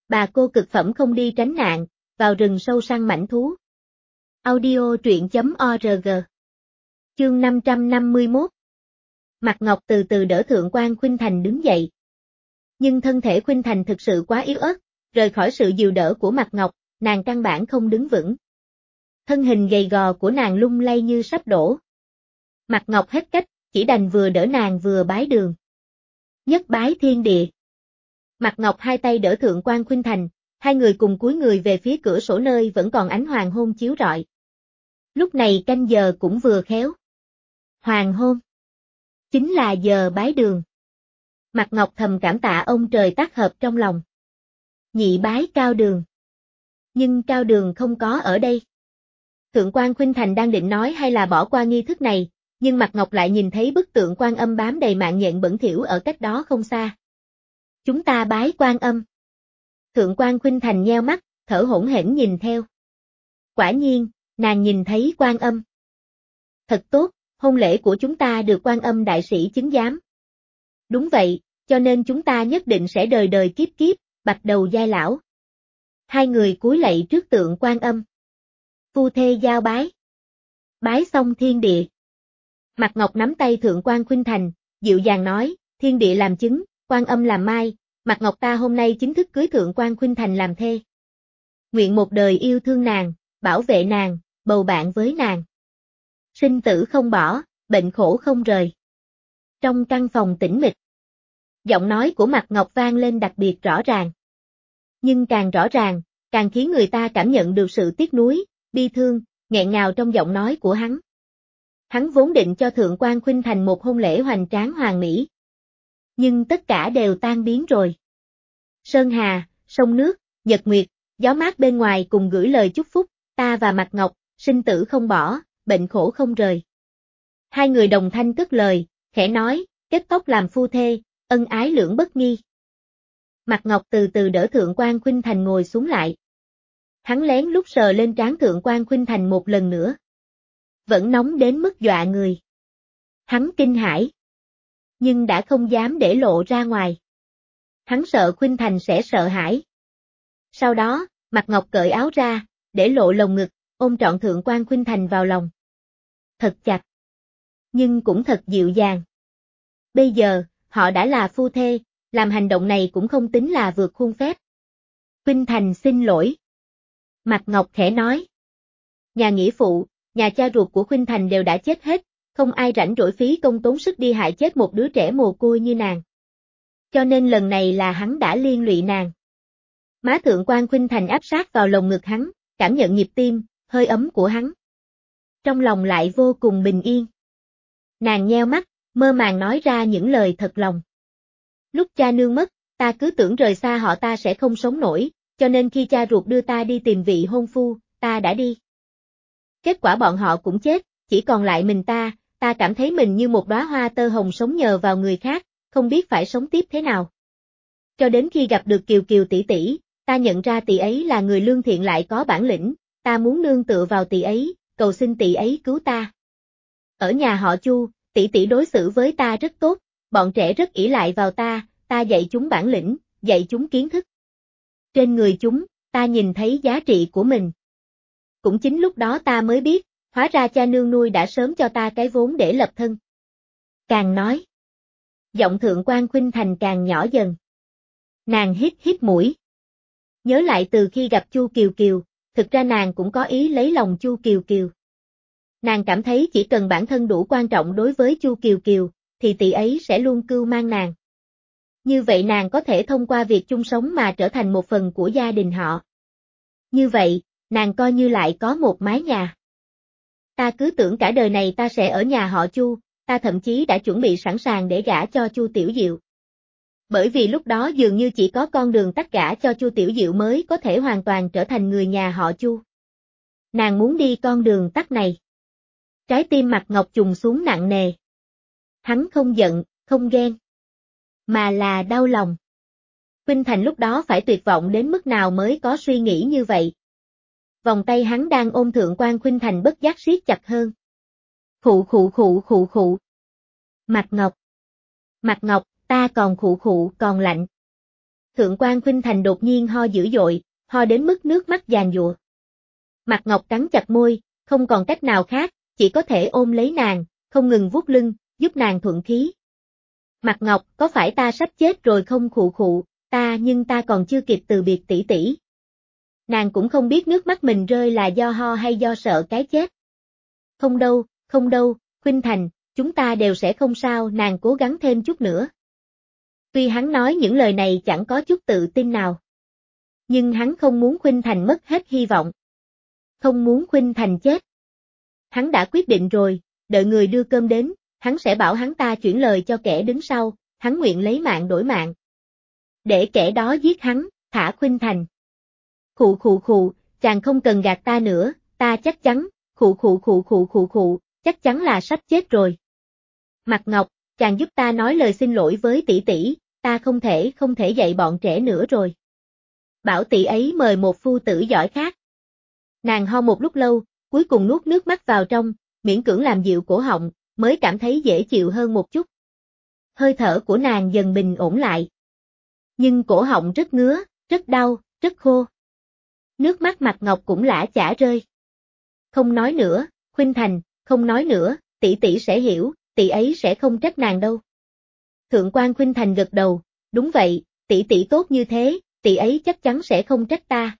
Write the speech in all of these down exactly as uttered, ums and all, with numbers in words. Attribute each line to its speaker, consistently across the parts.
Speaker 1: Bà cô cực phẩm không đi tránh nạn, vào rừng sâu săn mãnh thú. Audio truyện chấm org. Chương năm trăm năm mươi mốt. Mạc Ngọc từ từ đỡ Thượng quan Khuynh Thành đứng dậy. Nhưng thân thể Khuynh Thành thực sự quá yếu ớt, rời khỏi sự dìu đỡ của Mạc Ngọc, nàng căn bản không đứng vững. Thân hình gầy gò của nàng lung lay như sắp đổ. Mạc Ngọc hết cách, chỉ đành vừa đỡ nàng vừa bái đường. Nhất bái thiên địa. Mạc Ngọc hai tay đỡ Thượng quan Khuynh Thành, hai người cùng cúi người về phía cửa sổ nơi vẫn còn ánh hoàng hôn chiếu rọi. Lúc này canh giờ cũng vừa khéo. Hoàng hôn. Chính là giờ bái đường. Mạc Ngọc thầm cảm tạ ông trời tác hợp trong lòng. Nhị bái Cao Đường. Nhưng Cao Đường không có ở đây. Thượng quan Khuynh Thành đang định nói hay là bỏ qua nghi thức này, nhưng Mạc Ngọc lại nhìn thấy bức tượng Quan Âm bám đầy mạng nhện bẩn thỉu ở cách đó không xa. Chúng ta bái Quan Âm. Thượng quan Khuynh Thành nheo mắt, thở hổn hển nhìn theo. Quả nhiên, nàng nhìn thấy Quan Âm. Thật tốt, hôn lễ của chúng ta được Quan Âm đại sĩ chứng giám. Đúng vậy, cho nên chúng ta nhất định sẽ đời đời kiếp kiếp, bạch đầu giai lão. Hai người cúi lạy trước tượng Quan Âm. Phu thê giao bái. Bái xong thiên địa. Mạc Ngọc nắm tay Thượng quan Khuynh Thành, dịu dàng nói, thiên địa làm chứng, Quan Âm làm mai, Mạc Ngọc ta hôm nay chính thức cưới Thượng quan Khuynh Thành làm thê. Nguyện một đời yêu thương nàng, bảo vệ nàng, bầu bạn với nàng. Sinh tử không bỏ, bệnh khổ không rời. Trong căn phòng tĩnh mịch, giọng nói của Mạc Ngọc vang lên đặc biệt rõ ràng. Nhưng càng rõ ràng, càng khiến người ta cảm nhận được sự tiếc nuối, bi thương, nghẹn ngào trong giọng nói của hắn. Hắn vốn định cho Thượng quan Khuynh Thành một hôn lễ hoành tráng hoàn mỹ. Nhưng tất cả đều tan biến rồi. Sơn hà, sông nước, nhật nguyệt, gió mát bên ngoài cùng gửi lời chúc phúc, ta và Mạc Ngọc, sinh tử không bỏ, bệnh khổ không rời. Hai người đồng thanh cất lời, khẽ nói, kết tóc làm phu thê, ân ái lưỡng bất nghi. Mạc Ngọc từ từ đỡ Thượng quan Khuynh Thành ngồi xuống lại. Hắn lén lút sờ lên trán Thượng quan Khuynh Thành một lần nữa. Vẫn nóng đến mức dọa người. Hắn kinh hãi. Nhưng đã không dám để lộ ra ngoài. Hắn sợ Khuynh Thành sẽ sợ hãi. Sau đó, Mạc Ngọc cởi áo ra, để lộ lồng ngực, ôm trọn Thượng quan Khuynh Thành vào lòng. Thật chặt. Nhưng cũng thật dịu dàng. Bây giờ, họ đã là phu thê, làm hành động này cũng không tính là vượt khuôn phép. Khuynh Thành xin lỗi. Mạc Ngọc khẽ nói. Nhà nghĩa phụ, nhà cha ruột của Khuynh Thành đều đã chết hết, không ai rảnh rỗi phí công tốn sức đi hại chết một đứa trẻ mồ côi như nàng. Cho nên lần này là hắn đã liên lụy nàng. Má Thượng quan Khuynh Thành áp sát vào lồng ngực hắn, cảm nhận nhịp tim, hơi ấm của hắn. Trong lòng lại vô cùng bình yên. Nàng nheo mắt, mơ màng nói ra những lời thật lòng. Lúc cha nương mất, ta cứ tưởng rời xa họ ta sẽ không sống nổi, cho nên khi cha ruột đưa ta đi tìm vị hôn phu, ta đã đi. Kết quả bọn họ cũng chết, chỉ còn lại mình ta, ta cảm thấy mình như một đóa hoa tơ hồng sống nhờ vào người khác, không biết phải sống tiếp thế nào. Cho đến khi gặp được Kiều Kiều tỷ tỷ, ta nhận ra tỷ ấy là người lương thiện lại có bản lĩnh, ta muốn nương tựa vào tỷ ấy, cầu xin tỷ ấy cứu ta. Ở nhà họ Chu, tỷ tỷ đối xử với ta rất tốt, bọn trẻ rất ỷ lại vào ta, ta dạy chúng bản lĩnh, dạy chúng kiến thức. Trên người chúng, ta nhìn thấy giá trị của mình. Cũng chính lúc đó ta mới biết, hóa ra cha nương nuôi đã sớm cho ta cái vốn để lập thân. Càng nói, giọng Thượng quan Khuynh Thành càng nhỏ dần. Nàng hít hít mũi. Nhớ lại từ khi gặp Chu Kiều Kiều, thực ra nàng cũng có ý lấy lòng Chu Kiều Kiều. Nàng cảm thấy chỉ cần bản thân đủ quan trọng đối với Chu Kiều Kiều, thì tỷ ấy sẽ luôn cưu mang nàng. Như vậy nàng có thể thông qua việc chung sống mà trở thành một phần của gia đình họ. Như vậy, nàng coi như lại có một mái nhà. Ta cứ tưởng cả đời này ta sẽ ở nhà họ Chu, ta thậm chí đã chuẩn bị sẵn sàng để gả cho Chu Tiểu Diệu. Bởi vì lúc đó dường như chỉ có con đường tắt gả cho Chu Tiểu Diệu mới có thể hoàn toàn trở thành người nhà họ Chu. Nàng muốn đi con đường tắt này. Trái tim Mạc Ngọc trùng xuống nặng nề. Hắn không giận, không ghen, mà là đau lòng. Khuynh Thành lúc đó phải tuyệt vọng đến mức nào mới có suy nghĩ như vậy. Vòng tay hắn đang ôm Thượng quan Khuynh Thành bất giác siết chặt hơn. Khụ khụ khụ khụ khụ. Mạc Ngọc. Mạc Ngọc, ta còn khụ khụ còn lạnh. Thượng quan Khuynh Thành đột nhiên ho dữ dội, ho đến mức nước mắt giàn giụa. Mạc Ngọc cắn chặt môi, không còn cách nào khác, chỉ có thể ôm lấy nàng, không ngừng vuốt lưng, giúp nàng thuận khí. Mạc Ngọc, có phải ta sắp chết rồi không? Khụ khụ, ta nhưng ta còn chưa kịp từ biệt tỷ tỷ. Nàng cũng không biết nước mắt mình rơi là do ho hay do sợ cái chết. Không đâu, không đâu, Khuynh Thành, chúng ta đều sẽ không sao, nàng cố gắng thêm chút nữa. Tuy hắn nói những lời này chẳng có chút tự tin nào. Nhưng hắn không muốn Khuynh Thành mất hết hy vọng. Không muốn Khuynh Thành chết. Hắn đã quyết định rồi, đợi người đưa cơm đến, hắn sẽ bảo hắn ta chuyển lời cho kẻ đứng sau, hắn nguyện lấy mạng đổi mạng. Để kẻ đó giết hắn, thả Khuynh Thành. Khụ khụ khụ, chàng không cần gạt ta nữa, ta chắc chắn, khụ khụ khụ khụ khụ khụ, chắc chắn là sắp chết rồi. Mạc Ngọc, chàng giúp ta nói lời xin lỗi với tỷ tỷ, ta không thể không thể dạy bọn trẻ nữa rồi. Bảo tỷ ấy mời một phu tử giỏi khác. Nàng ho một lúc lâu, cuối cùng nuốt nước mắt vào trong, miễn cưỡng làm dịu cổ họng, mới cảm thấy dễ chịu hơn một chút. Hơi thở của nàng dần bình ổn lại. Nhưng cổ họng rất ngứa, rất đau, rất khô. Nước mắt Mạc Ngọc cũng lã chả rơi. Không nói nữa, Khuynh Thành, không nói nữa, tỷ tỷ sẽ hiểu, tỷ ấy sẽ không trách nàng đâu. Thượng quan Khuynh Thành gật đầu, đúng vậy, tỷ tỷ tốt như thế, tỷ ấy chắc chắn sẽ không trách ta.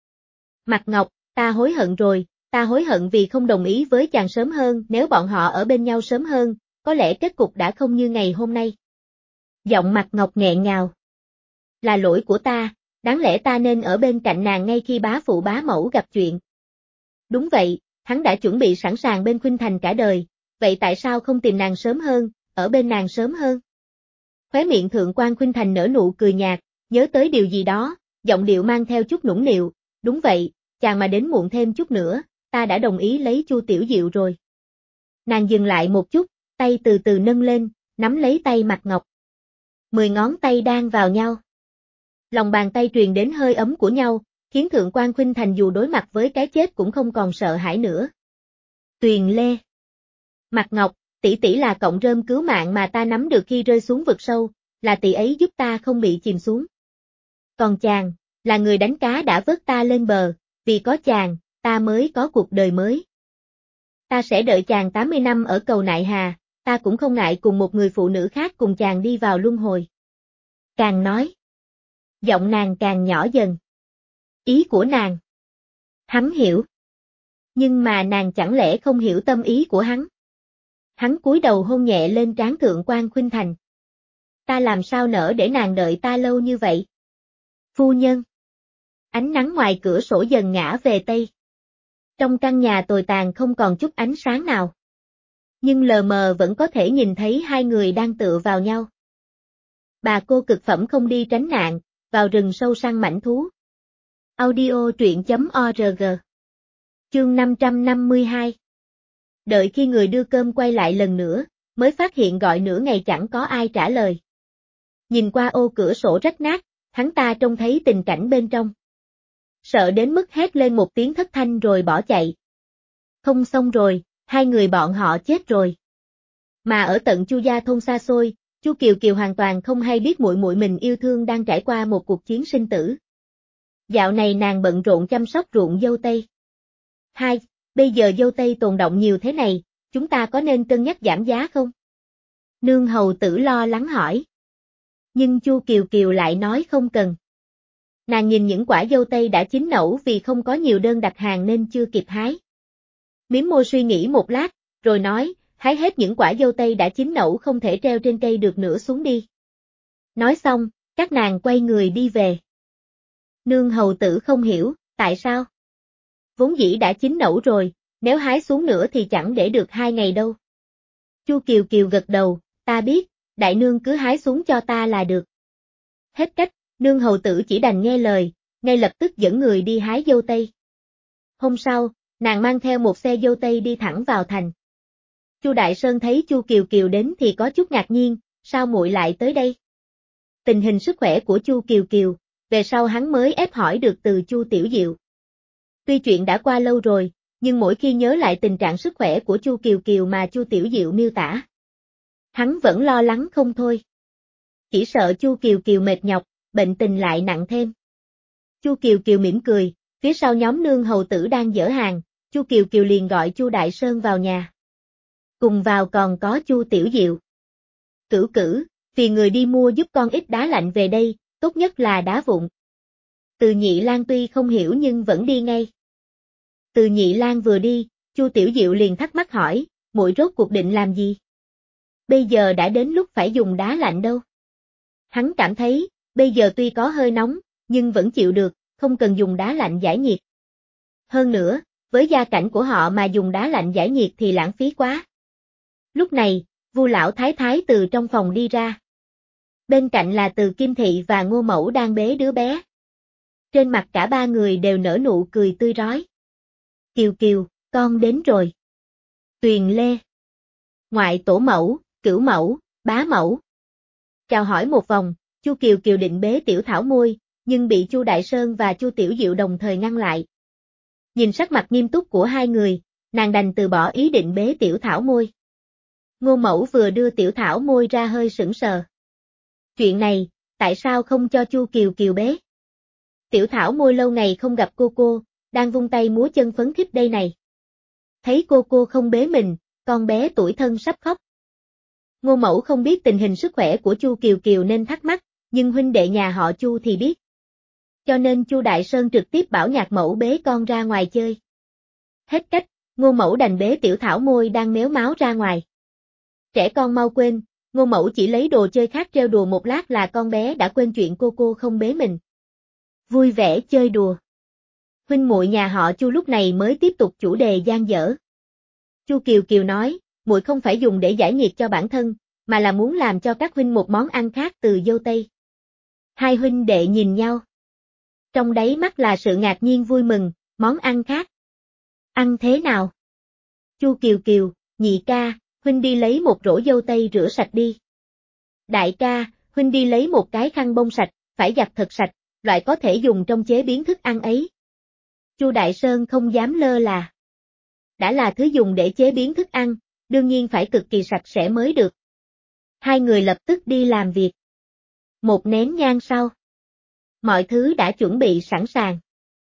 Speaker 1: Mạc Ngọc, ta hối hận rồi, ta hối hận vì không đồng ý với chàng sớm hơn, nếu bọn họ ở bên nhau sớm hơn, có lẽ kết cục đã không như ngày hôm nay. Giọng Mạc Ngọc nghẹn ngào. Là lỗi của ta, đáng lẽ ta nên ở bên cạnh nàng ngay khi bá phụ bá mẫu gặp chuyện. Đúng vậy, hắn đã chuẩn bị sẵn sàng bên Khuynh Thành cả đời, vậy tại sao không tìm nàng sớm hơn, ở bên nàng sớm hơn? Khóe miệng Thượng quan Khuynh Thành nở nụ cười nhạt, nhớ tới điều gì đó, giọng điệu mang theo chút nũng nịu, đúng vậy, chàng mà đến muộn thêm chút nữa, ta đã đồng ý lấy Chu Tiểu Diệu rồi. Nàng dừng lại một chút, tay từ từ nâng lên, nắm lấy tay Mạc Ngọc. Mười ngón tay đan vào nhau. Lòng bàn tay truyền đến hơi ấm của nhau, khiến Thượng quan Khuynh Thành dù đối mặt với cái chết cũng không còn sợ hãi nữa. Tuyền Lê. Mạc Ngọc, tỷ tỷ là cọng rơm cứu mạng mà ta nắm được khi rơi xuống vực sâu, là tỷ ấy giúp ta không bị chìm xuống. Còn chàng, là người đánh cá đã vớt ta lên bờ, vì có chàng, ta mới có cuộc đời mới. Ta sẽ đợi chàng tám mươi năm ở cầu Nại Hà, ta cũng không ngại cùng một người phụ nữ khác cùng chàng đi vào luân hồi. Càng nói, giọng nàng càng nhỏ dần. Ý của nàng. Hắn hiểu. Nhưng mà nàng chẳng lẽ không hiểu tâm ý của hắn. Hắn cúi đầu hôn nhẹ lên trán Thượng quan Khuynh Thành. Ta làm sao nỡ để nàng đợi ta lâu như vậy? Phu nhân. Ánh nắng ngoài cửa sổ dần ngã về Tây. Trong căn nhà tồi tàn không còn chút ánh sáng nào. Nhưng lờ mờ vẫn có thể nhìn thấy hai người đang tựa vào nhau. Bà cô cực phẩm không đi tránh nạn, vào rừng sâu săn mãnh thú. Audio truyện chấm org. Chương năm trăm năm mươi hai. Đợi khi người đưa cơm quay lại lần nữa, mới phát hiện gọi nửa ngày chẳng có ai trả lời. Nhìn qua ô cửa sổ rách nát, hắn ta trông thấy tình cảnh bên trong. Sợ đến mức hét lên một tiếng thất thanh rồi bỏ chạy. Không xong rồi, hai người bọn họ chết rồi. Mà ở tận Chu gia thôn xa xôi, Chu Kiều Kiều hoàn toàn không hay biết muội muội mình yêu thương đang trải qua một cuộc chiến sinh tử. Dạo này nàng bận rộn chăm sóc ruộng dâu tây. Hai, bây giờ dâu tây tồn đọng nhiều thế này, chúng ta có nên cân nhắc giảm giá không? Nương hầu tử lo lắng hỏi. Nhưng Chu Kiều Kiều lại nói không cần. Nàng nhìn những quả dâu tây đã chín nẫu vì không có nhiều đơn đặt hàng nên chưa kịp hái. Miếm môi suy nghĩ một lát, rồi nói, hái hết những quả dâu tây đã chín nẫu không thể treo trên cây được nữa xuống đi. Nói xong, các nàng quay người đi về. Nương hầu tử không hiểu, tại sao? Vốn dĩ đã chín nẫu rồi, nếu hái xuống nữa thì chẳng để được hai ngày đâu. Chu Kiều Kiều gật đầu, ta biết, đại nương cứ hái xuống cho ta là được. Hết cách, nương hầu tử chỉ đành nghe lời, ngay lập tức dẫn người đi hái dâu tây. Hôm sau, nàng mang theo một xe dâu tây đi thẳng vào thành. Chu Đại Sơn thấy Chu Kiều Kiều đến thì có chút ngạc nhiên, sao muội lại tới đây? Tình hình sức khỏe của Chu Kiều Kiều, về sau hắn mới ép hỏi được từ Chu Tiểu Diệu. Tuy chuyện đã qua lâu rồi, nhưng mỗi khi nhớ lại tình trạng sức khỏe của Chu Kiều Kiều mà Chu Tiểu Diệu miêu tả, hắn vẫn lo lắng không thôi. Chỉ sợ Chu Kiều Kiều mệt nhọc, bệnh tình lại nặng thêm. Chu Kiều Kiều mỉm cười, phía sau nhóm nương hầu tử đang dỡ hàng, Chu Kiều Kiều liền gọi Chu Đại Sơn vào nhà. Cùng vào còn có Chu Tiểu Diệu. Cửu cửu, vì người đi mua giúp con ít đá lạnh về đây, tốt nhất là đá vụn. Từ Nhị Lang tuy không hiểu nhưng vẫn đi ngay. Từ Nhị Lang vừa đi, Chu Tiểu Diệu liền thắc mắc hỏi, muội rốt cuộc định làm gì? Bây giờ đã đến lúc phải dùng đá lạnh đâu. Hắn cảm thấy, bây giờ tuy có hơi nóng, nhưng vẫn chịu được, không cần dùng đá lạnh giải nhiệt. Hơn nữa, với gia cảnh của họ mà dùng đá lạnh giải nhiệt thì lãng phí quá. Lúc này, Vu lão thái thái từ trong phòng đi ra. Bên cạnh là Từ Kim Thị và Ngô Mẫu đang bế đứa bé. Trên mặt cả ba người đều nở nụ cười tươi rói. Kiều Kiều, con đến rồi. Tuyền Lê. Ngoại tổ mẫu, cửu mẫu, bá mẫu. Chào hỏi một vòng, Chu Kiều Kiều định bế Tiểu Thảo môi, nhưng bị Chu Đại Sơn và Chu Tiểu Diệu đồng thời ngăn lại. Nhìn sắc mặt nghiêm túc của hai người, nàng đành từ bỏ ý định bế Tiểu Thảo môi. Ngô Mẫu vừa đưa Tiểu Thảo môi ra hơi sững sờ. Chuyện này, tại sao không cho Chu Kiều Kiều bế? Tiểu Thảo môi lâu ngày không gặp cô cô, đang vung tay múa chân phấn khích đây này. Thấy cô cô không bế mình, con bé tủi thân sắp khóc. Ngô Mẫu không biết tình hình sức khỏe của Chu Kiều Kiều nên thắc mắc, nhưng huynh đệ nhà họ Chu thì biết. Cho nên Chu Đại Sơn trực tiếp bảo Nhạc Mẫu bế con ra ngoài chơi. Hết cách, Ngô Mẫu đành bế Tiểu Thảo môi đang méo máu ra ngoài. Trẻ con mau quên, Ngô Mẫu chỉ lấy đồ chơi khác trêu đùa một lát là con bé đã quên chuyện cô cô không bế mình. Vui vẻ chơi đùa. Huynh muội nhà họ Chu lúc này mới tiếp tục chủ đề dang dở. Chu Kiều Kiều nói, muội không phải dùng để giải nhiệt cho bản thân, mà là muốn làm cho các huynh một món ăn khác từ dâu tây. Hai huynh đệ nhìn nhau. Trong đáy mắt là sự ngạc nhiên vui mừng, món ăn khác. Ăn thế nào? Chu Kiều Kiều, nhị ca, huynh đi lấy một rổ dâu tây rửa sạch đi. Đại ca, huynh đi lấy một cái khăn bông sạch, phải giặt thật sạch, loại có thể dùng trong chế biến thức ăn ấy. Chu Đại Sơn không dám lơ là. Đã là thứ dùng để chế biến thức ăn, đương nhiên phải cực kỳ sạch sẽ mới được. Hai người lập tức đi làm việc. Một nén nhang sau. Mọi thứ đã chuẩn bị sẵn sàng.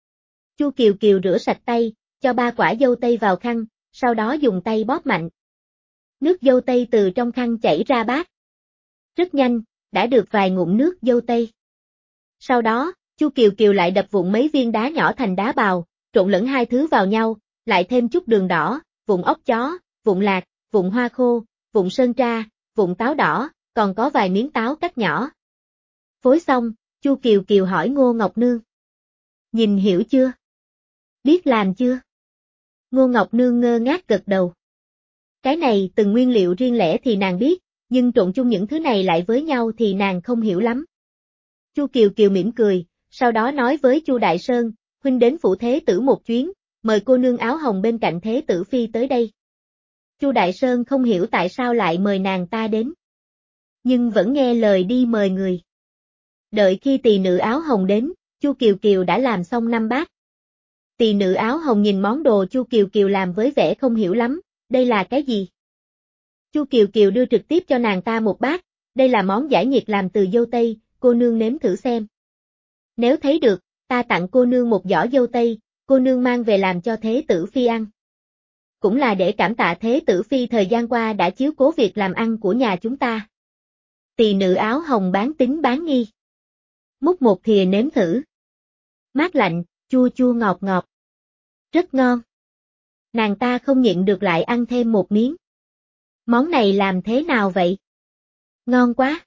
Speaker 1: Chu Kiều Kiều rửa sạch tay, cho ba quả dâu tây vào khăn, sau đó dùng tay bóp mạnh. Nước dâu tây từ trong khăn chảy ra bát. Rất nhanh, đã được vài ngụm nước dâu tây. Sau đó, Chu Kiều Kiều lại đập vụn mấy viên đá nhỏ thành đá bào, trộn lẫn hai thứ vào nhau, lại thêm chút đường đỏ, vụn ốc chó, vụn lạc, vụn hoa khô, vụn sơn tra, vụn táo đỏ, còn có vài miếng táo cắt nhỏ. Phối xong, Chu Kiều Kiều hỏi Ngô Ngọc Nương. Nhìn hiểu chưa? Biết làm chưa? Ngô Ngọc Nương ngơ ngác gật đầu. Cái này từng nguyên liệu riêng lẻ thì nàng biết, nhưng trộn chung những thứ này lại với nhau thì nàng không hiểu lắm. Chu Kiều Kiều mỉm cười, sau đó nói với Chu Đại Sơn, huynh đến phủ thế tử một chuyến, mời cô nương áo hồng bên cạnh thế tử phi tới đây. Chu Đại Sơn không hiểu tại sao lại mời nàng ta đến. Nhưng vẫn nghe lời đi mời người. Đợi khi tỳ nữ áo hồng đến, Chu Kiều Kiều đã làm xong năm bát. Tỳ nữ áo hồng nhìn món đồ Chu Kiều Kiều làm với vẻ không hiểu lắm, đây là cái gì? Chu Kiều Kiều đưa trực tiếp cho nàng ta một bát, đây là món giải nhiệt làm từ dâu tây, cô nương nếm thử xem. Nếu thấy được, ta tặng cô nương một giỏ dâu tây, cô nương mang về làm cho thế tử phi ăn. Cũng là để cảm tạ thế tử phi thời gian qua đã chiếu cố việc làm ăn của nhà chúng ta. Tỳ nữ áo hồng bán tín bán nghi. Múc một thìa nếm thử. Mát lạnh, chua chua ngọt ngọt. Rất ngon. Nàng ta không nhịn được lại ăn thêm một miếng. Món này làm thế nào vậy? Ngon quá.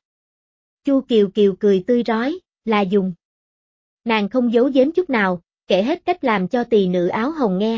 Speaker 1: Chu Kiều Kiều cười tươi rói, là dùng. Nàng không giấu giếm chút nào, kể hết cách làm cho tỳ nữ áo hồng nghe.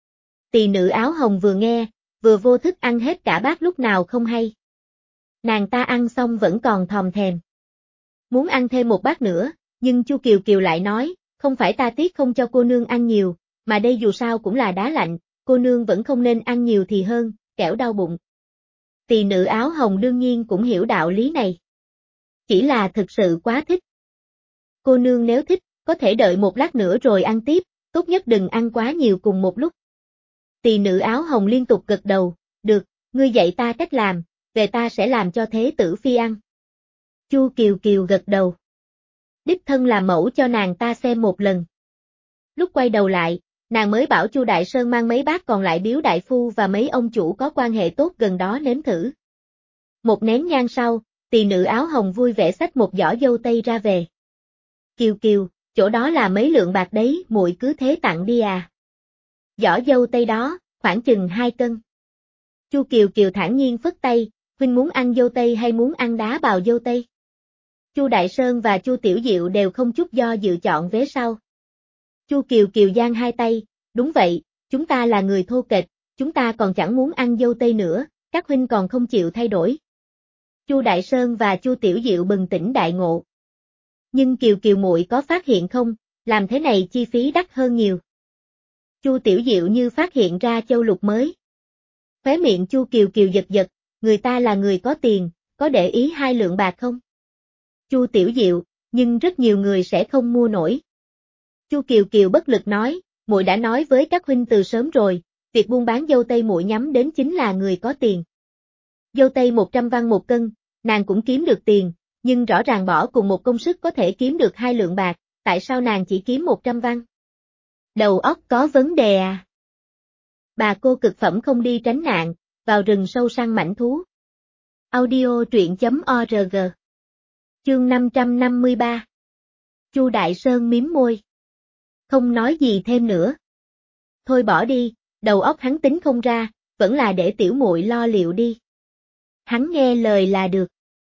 Speaker 1: Tỳ nữ áo hồng vừa nghe, vừa vô thức ăn hết cả bát lúc nào không hay. Nàng ta ăn xong vẫn còn thòm thèm. Muốn ăn thêm một bát nữa, nhưng Chu Kiều Kiều lại nói, không phải ta tiếc không cho cô nương ăn nhiều, mà đây dù sao cũng là đá lạnh, cô nương vẫn không nên ăn nhiều thì hơn, kẻo đau bụng. Tỳ nữ áo hồng đương nhiên cũng hiểu đạo lý này. Chỉ là thực sự quá thích. Cô nương nếu thích, có thể đợi một lát nữa rồi ăn tiếp, tốt nhất đừng ăn quá nhiều cùng một lúc. Tỳ nữ áo hồng liên tục gật đầu, được, ngươi dạy ta cách làm, về ta sẽ làm cho thế tử phi ăn. Chu Kiều Kiều gật đầu. đích thân làm mẫu cho nàng ta xem một lần. Lúc quay đầu lại, nàng mới bảo Chu Đại Sơn mang mấy bát còn lại biếu đại phu và mấy ông chủ có quan hệ tốt gần đó nếm thử. Một nén nhang sau, tỳ nữ áo hồng vui vẻ xách một giỏ dâu tây ra về. Kiều Kiều, chỗ đó là mấy lượng bạc đấy, muội cứ thế tặng đi à. Giỏ dâu tây đó, khoảng chừng hai cân. Chu Kiều Kiều thản nhiên phất tay, huynh muốn ăn dâu tây hay muốn ăn đá bào dâu tây? Chu Đại Sơn và Chu Tiểu Diệu đều không chút do dự chọn vế sau. Chu Kiều Kiều giang hai tay, đúng vậy, chúng ta là người thô kệch, chúng ta còn chẳng muốn ăn dâu tây nữa, các huynh còn không chịu thay đổi. Chu Đại Sơn và Chu Tiểu Diệu bừng tỉnh đại ngộ. Nhưng Kiều Kiều muội có phát hiện không, làm thế này chi phí đắt hơn nhiều. Chu Tiểu Diệu như phát hiện ra châu lục mới. Khóe miệng Chu Kiều Kiều giật giật, người ta là người có tiền, có để ý hai lượng bạc không? Chu Tiểu Diệu, nhưng rất nhiều người sẽ không mua nổi. Chu Kiều Kiều bất lực nói, muội đã nói với các huynh từ sớm rồi, việc buôn bán dâu tây muội nhắm đến chính là người có tiền. Dâu tây một trăm văn một cân, nàng cũng kiếm được tiền, nhưng rõ ràng bỏ cùng một công sức có thể kiếm được hai lượng bạc, tại sao nàng chỉ kiếm một trăm văn? Đầu óc có vấn đề à? Bà cô cực phẩm không đi tránh nạn, vào rừng sâu săn mãnh thú. Audio truyện chấm org. Chương năm trăm năm mươi ba. Chu Đại Sơn mím môi. Không nói gì thêm nữa. Thôi bỏ đi, đầu óc hắn tính không ra, vẫn là để tiểu muội lo liệu đi. Hắn nghe lời là được.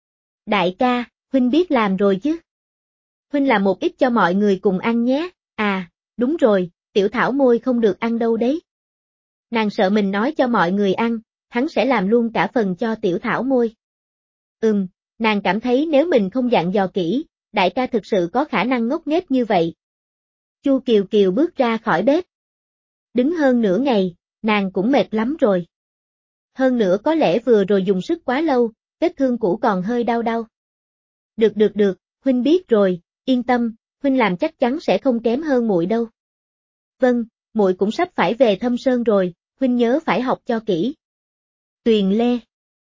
Speaker 1: Đại ca, huynh biết làm rồi chứ? Huynh làm một ít cho mọi người cùng ăn nhé, à, đúng rồi, tiểu thảo môi không được ăn đâu đấy. Nàng sợ mình nói cho mọi người ăn, hắn sẽ làm luôn cả phần cho tiểu thảo môi. Ừm, nàng cảm thấy nếu mình không dặn dò kỹ, đại ca thực sự có khả năng ngốc nghếch như vậy. Chu Kiều Kiều bước ra khỏi bếp. Đứng hơn nửa ngày, nàng cũng mệt lắm rồi. Hơn nữa có lẽ vừa rồi dùng sức quá lâu, vết thương cũ còn hơi đau đau. Được được được, huynh biết rồi, yên tâm, huynh làm chắc chắn sẽ không kém hơn muội đâu. Vâng, muội cũng sắp phải về Thâm Sơn rồi, huynh nhớ phải học cho kỹ. Tuyền Lê.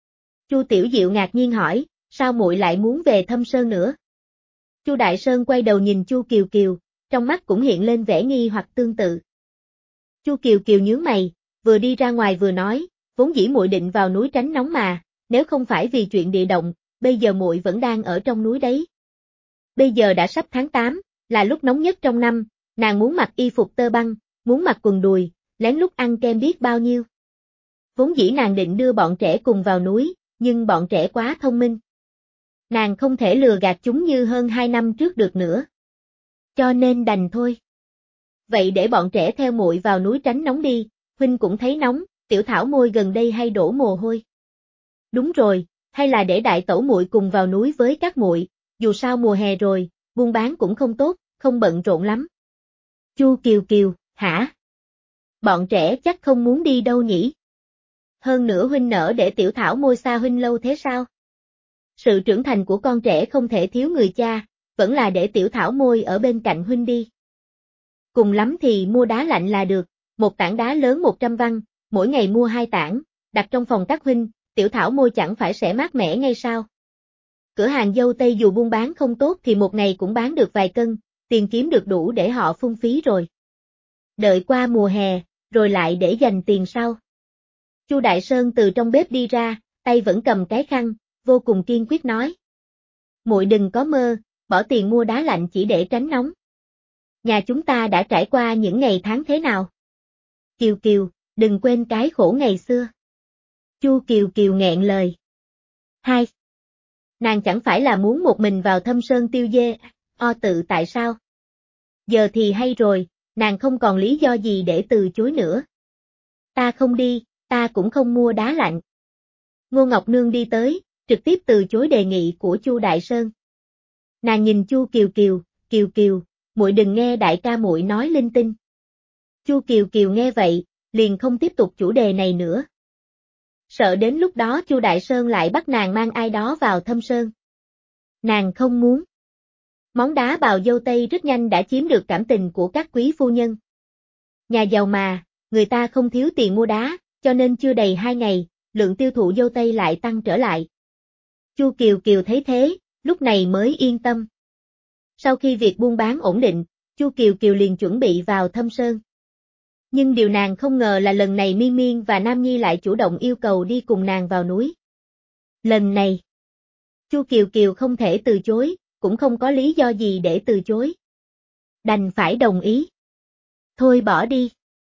Speaker 1: Chu Tiểu Diệu ngạc nhiên hỏi, sao muội lại muốn về Thâm Sơn nữa? Chu Đại Sơn quay đầu nhìn Chu Kiều Kiều, trong mắt cũng hiện lên vẻ nghi hoặc tương tự. Chu Kiều Kiều nhướng mày, vừa đi ra ngoài vừa nói, vốn dĩ muội định vào núi tránh nóng mà, nếu không phải vì chuyện địa động, bây giờ muội vẫn đang ở trong núi đấy. Bây giờ đã sắp tháng tám, là lúc nóng nhất trong năm, nàng muốn mặc y phục tơ băng, muốn mặc quần đùi, lén lút ăn kem biết bao nhiêu. Vốn dĩ nàng định đưa bọn trẻ cùng vào núi, nhưng bọn trẻ quá thông minh. Nàng không thể lừa gạt chúng như hơn hai năm trước được nữa. Cho nên đành thôi. Vậy để bọn trẻ theo muội vào núi tránh nóng đi, huynh cũng thấy nóng, tiểu thảo môi gần đây hay đổ mồ hôi. Đúng rồi, hay là để đại tẩu muội cùng vào núi với các muội, dù sao mùa hè rồi, buôn bán cũng không tốt, không bận rộn lắm. Chu Kiều Kiều, hả? Bọn trẻ chắc không muốn đi đâu nhỉ? Hơn nữa huynh nỡ để tiểu thảo môi xa huynh lâu thế sao? Sự trưởng thành của con trẻ không thể thiếu người cha, vẫn là để tiểu thảo môi ở bên cạnh huynh đi. Cùng lắm thì mua đá lạnh là được, một tảng đá lớn một trăm văn, mỗi ngày mua hai tảng, đặt trong phòng các huynh, tiểu thảo môi chẳng phải sẽ mát mẻ ngay sao? Cửa hàng dâu tây dù buôn bán không tốt thì một ngày cũng bán được vài cân, tiền kiếm được đủ để họ phung phí rồi. Đợi qua mùa hè, rồi lại để dành tiền sau. Chu Đại Sơn từ trong bếp đi ra, tay vẫn cầm cái khăn, vô cùng kiên quyết nói. Muội đừng có mơ, bỏ tiền mua đá lạnh chỉ để tránh nóng. Nhà chúng ta đã trải qua những ngày tháng thế nào? Kiều Kiều, đừng quên cái khổ ngày xưa. Chu Kiều Kiều nghẹn lời. Hai. Nàng chẳng phải là muốn một mình vào Thâm Sơn tiêu dê, o tự tại sao? Giờ thì hay rồi, nàng không còn lý do gì để từ chối nữa. Ta không đi, ta cũng không mua đá lạnh. Ngô Ngọc Nương đi tới, trực tiếp từ chối đề nghị của Chu Đại Sơn. Nàng nhìn Chu Kiều Kiều, Kiều Kiều, muội đừng nghe đại ca muội nói linh tinh. Chu Kiều Kiều nghe vậy, liền không tiếp tục chủ đề này nữa. Sợ đến lúc đó Chu Đại Sơn lại bắt nàng mang ai đó vào Thâm Sơn. Nàng không muốn. Món đá bào dâu tây rất nhanh đã chiếm được cảm tình của các quý phu nhân. Nhà giàu mà, người ta không thiếu tiền mua đá, cho nên chưa đầy hai ngày, lượng tiêu thụ dâu tây lại tăng trở lại. Chu Kiều Kiều thấy thế, lúc này mới yên tâm. Sau khi việc buôn bán ổn định, Chu Kiều Kiều liền chuẩn bị vào Thâm Sơn. Nhưng điều nàng không ngờ là lần này Miên Miên và Nam Nhi lại chủ động yêu cầu đi cùng nàng vào núi. Lần này, Chu Kiều Kiều không thể từ chối, cũng không có lý do gì để từ chối. Đành phải đồng ý. Thôi bỏ đi.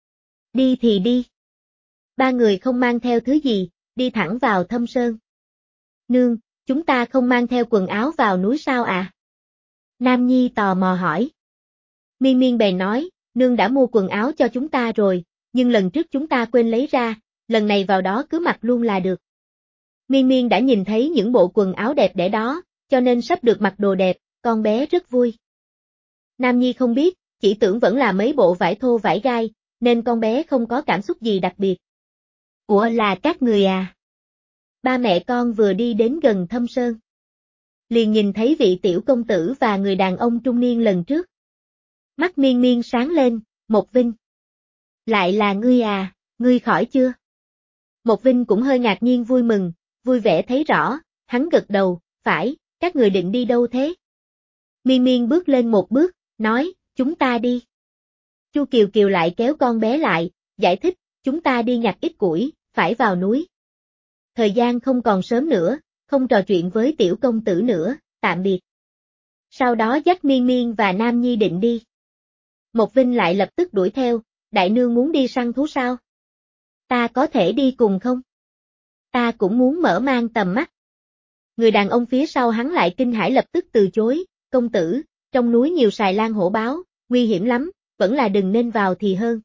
Speaker 1: Đi thì đi. Ba người không mang theo thứ gì, đi thẳng vào Thâm Sơn. Nương, chúng ta không mang theo quần áo vào núi sao à? Nam Nhi tò mò hỏi. Miên Miên bèn nói, nương đã mua quần áo cho chúng ta rồi, nhưng lần trước chúng ta quên lấy ra, lần này vào đó cứ mặc luôn là được. Miên Miên đã nhìn thấy những bộ quần áo đẹp đẽ đó, cho nên sắp được mặc đồ đẹp, con bé rất vui. Nam Nhi không biết, chỉ tưởng vẫn là mấy bộ vải thô vải gai, nên con bé không có cảm xúc gì đặc biệt. Ủa là các người à? Ba mẹ con vừa đi đến gần Thâm Sơn. Liền nhìn thấy vị tiểu công tử và người đàn ông trung niên lần trước. Mắt Miên Miên sáng lên, Một Vinh. Lại là ngươi à, ngươi khỏi chưa? Một Vinh cũng hơi ngạc nhiên vui mừng, vui vẻ thấy rõ, hắn gật đầu, phải, các người định đi đâu thế? Miên Miên bước lên một bước, nói, chúng ta đi. Chu Kiều Kiều lại kéo con bé lại, giải thích, chúng ta đi nhặt ít củi, phải vào núi. Thời gian không còn sớm nữa, không trò chuyện với tiểu công tử nữa, tạm biệt. Sau đó dắt Miên Miên và Nam Nhi định đi. Một Vinh lại lập tức đuổi theo, đại nương muốn đi săn thú sao? Ta có thể đi cùng không? Ta cũng muốn mở mang tầm mắt. Người đàn ông phía sau hắn lại kinh hãi lập tức từ chối, công tử, trong núi nhiều sài lan hổ báo, nguy hiểm lắm, vẫn là đừng nên vào thì hơn.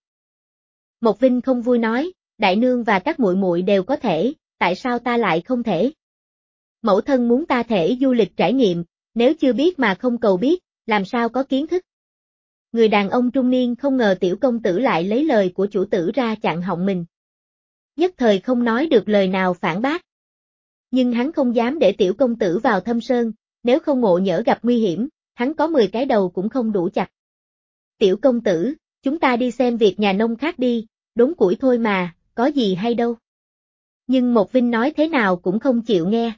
Speaker 1: Một Vinh không vui nói, đại nương và các muội muội đều có thể, tại sao ta lại không thể? Mẫu thân muốn ta thể du lịch trải nghiệm, nếu chưa biết mà không cầu biết, làm sao có kiến thức? Người đàn ông trung niên không ngờ tiểu công tử lại lấy lời của chủ tử ra chặn họng mình. Nhất thời không nói được lời nào phản bác. Nhưng hắn không dám để tiểu công tử vào Thâm Sơn, nếu không ngộ nhỡ gặp nguy hiểm, hắn có mười cái đầu cũng không đủ chặt. Tiểu công tử, chúng ta đi xem việc nhà nông khác đi, đốn củi thôi mà, có gì hay đâu. Nhưng Một Vinh nói thế nào cũng không chịu nghe.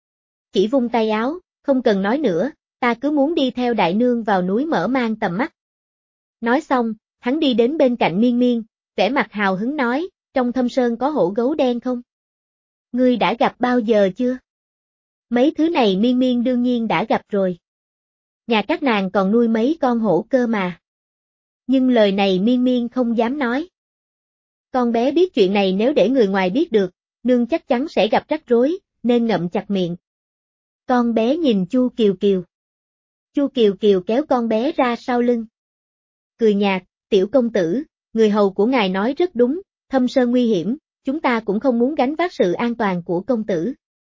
Speaker 1: Chỉ vung tay áo, không cần nói nữa, ta cứ muốn đi theo đại nương vào núi mở mang tầm mắt. Nói xong, hắn đi đến bên cạnh Miên Miên, vẻ mặt hào hứng nói, trong Thâm Sơn có hổ gấu đen không? Ngươi đã gặp bao giờ chưa? Mấy thứ này Miên Miên đương nhiên đã gặp rồi. Nhà các nàng còn nuôi mấy con hổ cơ mà. Nhưng lời này Miên Miên không dám nói. Con bé biết chuyện này nếu để người ngoài biết được, nương chắc chắn sẽ gặp rắc rối, nên ngậm chặt miệng. Con bé nhìn Chu Kiều Kiều. Chu Kiều Kiều kéo con bé ra sau lưng. Cười nhạt, tiểu công tử, người hầu của ngài nói rất đúng, Thâm Sơn nguy hiểm, chúng ta cũng không muốn gánh vác sự an toàn của công tử.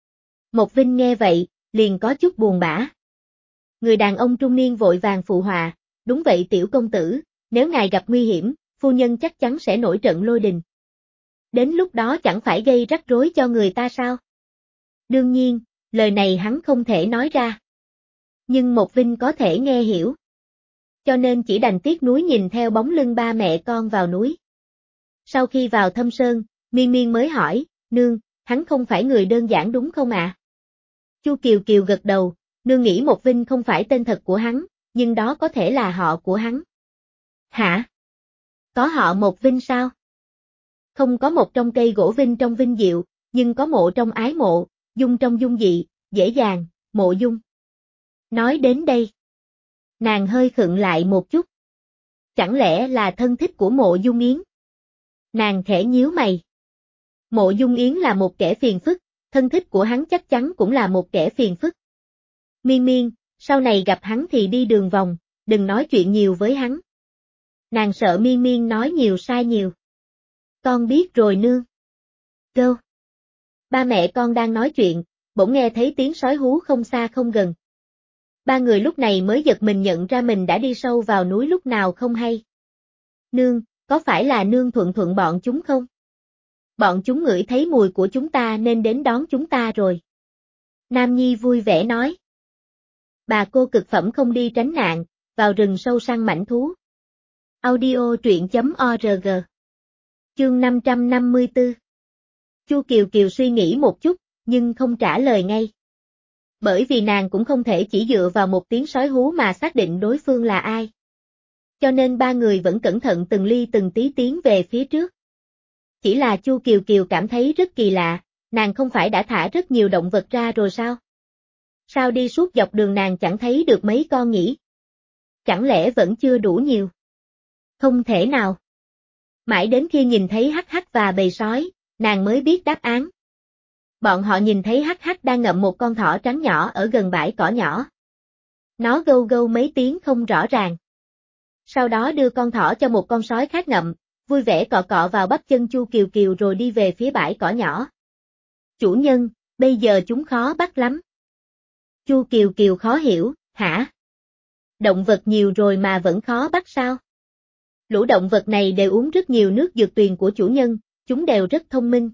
Speaker 1: Một Vinh nghe vậy, liền có chút buồn bã. Người đàn ông trung niên vội vàng phụ họa, đúng vậy tiểu công tử, nếu ngài gặp nguy hiểm, phu nhân chắc chắn sẽ nổi trận lôi đình. Đến lúc đó chẳng phải gây rắc rối cho người ta sao? Đương nhiên, lời này hắn không thể nói ra. Nhưng Một Vinh có thể nghe hiểu. Cho nên chỉ đành tiếc nuối nhìn theo bóng lưng ba mẹ con vào núi. Sau khi vào Thâm Sơn, Miên Miên mới hỏi, nương, hắn không phải người đơn giản đúng không ạ? À? Chu Kiều Kiều gật đầu, nương nghĩ Một Vinh không phải tên thật của hắn, nhưng đó có thể là họ của hắn. Hả? Có họ Một Vinh sao? Không có một trong cây gỗ vinh trong vinh diệu, nhưng có mộ trong ái mộ, dung trong dung dị, dễ dàng, mộ dung. Nói đến đây, nàng hơi khựng lại một chút. Chẳng lẽ là thân thích của Mộ Dung Yến? Nàng khẽ nhíu mày. Mộ Dung Yến là một kẻ phiền phức, thân thích của hắn chắc chắn cũng là một kẻ phiền phức. Miên Miên, sau này gặp hắn thì đi đường vòng, đừng nói chuyện nhiều với hắn. Nàng sợ Miên Miên nói nhiều sai nhiều. Con biết rồi nương. Go. Ba mẹ con đang nói chuyện, bỗng nghe thấy tiếng sói hú không xa không gần. Ba người lúc này mới giật mình nhận ra mình đã đi sâu vào núi lúc nào không hay. Nương, có phải là nương thuận thuận bọn chúng không? Bọn chúng ngửi thấy mùi của chúng ta nên đến đón chúng ta rồi. Nam Nhi vui vẻ nói. Bà cô cực phẩm không đi tránh nạn, vào rừng sâu săn mãnh thú. Audio truyện chấm org. Chương năm trăm năm mươi tư. Chu Kiều Kiều suy nghĩ một chút, nhưng không trả lời ngay. Bởi vì nàng cũng không thể chỉ dựa vào một tiếng sói hú mà xác định đối phương là ai. Cho nên ba người vẫn cẩn thận từng ly từng tí tiến về phía trước. Chỉ là Chu Kiều Kiều cảm thấy rất kỳ lạ, nàng không phải đã thả rất nhiều động vật ra rồi sao? Sao đi suốt dọc đường nàng chẳng thấy được mấy con nhỉ? Chẳng lẽ vẫn chưa đủ nhiều? Không thể nào. Mãi đến khi nhìn thấy Hắc Hắc và bầy sói, nàng mới biết đáp án. Bọn họ nhìn thấy Hắc Hắc đang ngậm một con thỏ trắng nhỏ ở gần bãi cỏ nhỏ. Nó gâu gâu mấy tiếng không rõ ràng. Sau đó đưa con thỏ cho một con sói khác ngậm, vui vẻ cọ cọ vào bắp chân Chu Kiều Kiều rồi đi về phía bãi cỏ nhỏ. Chủ nhân, bây giờ chúng khó bắt lắm. Chu Kiều Kiều khó hiểu, hả? Động vật nhiều rồi mà vẫn khó bắt sao? Lũ động vật này đều uống rất nhiều nước dược tuyền của chủ nhân, chúng đều rất thông minh.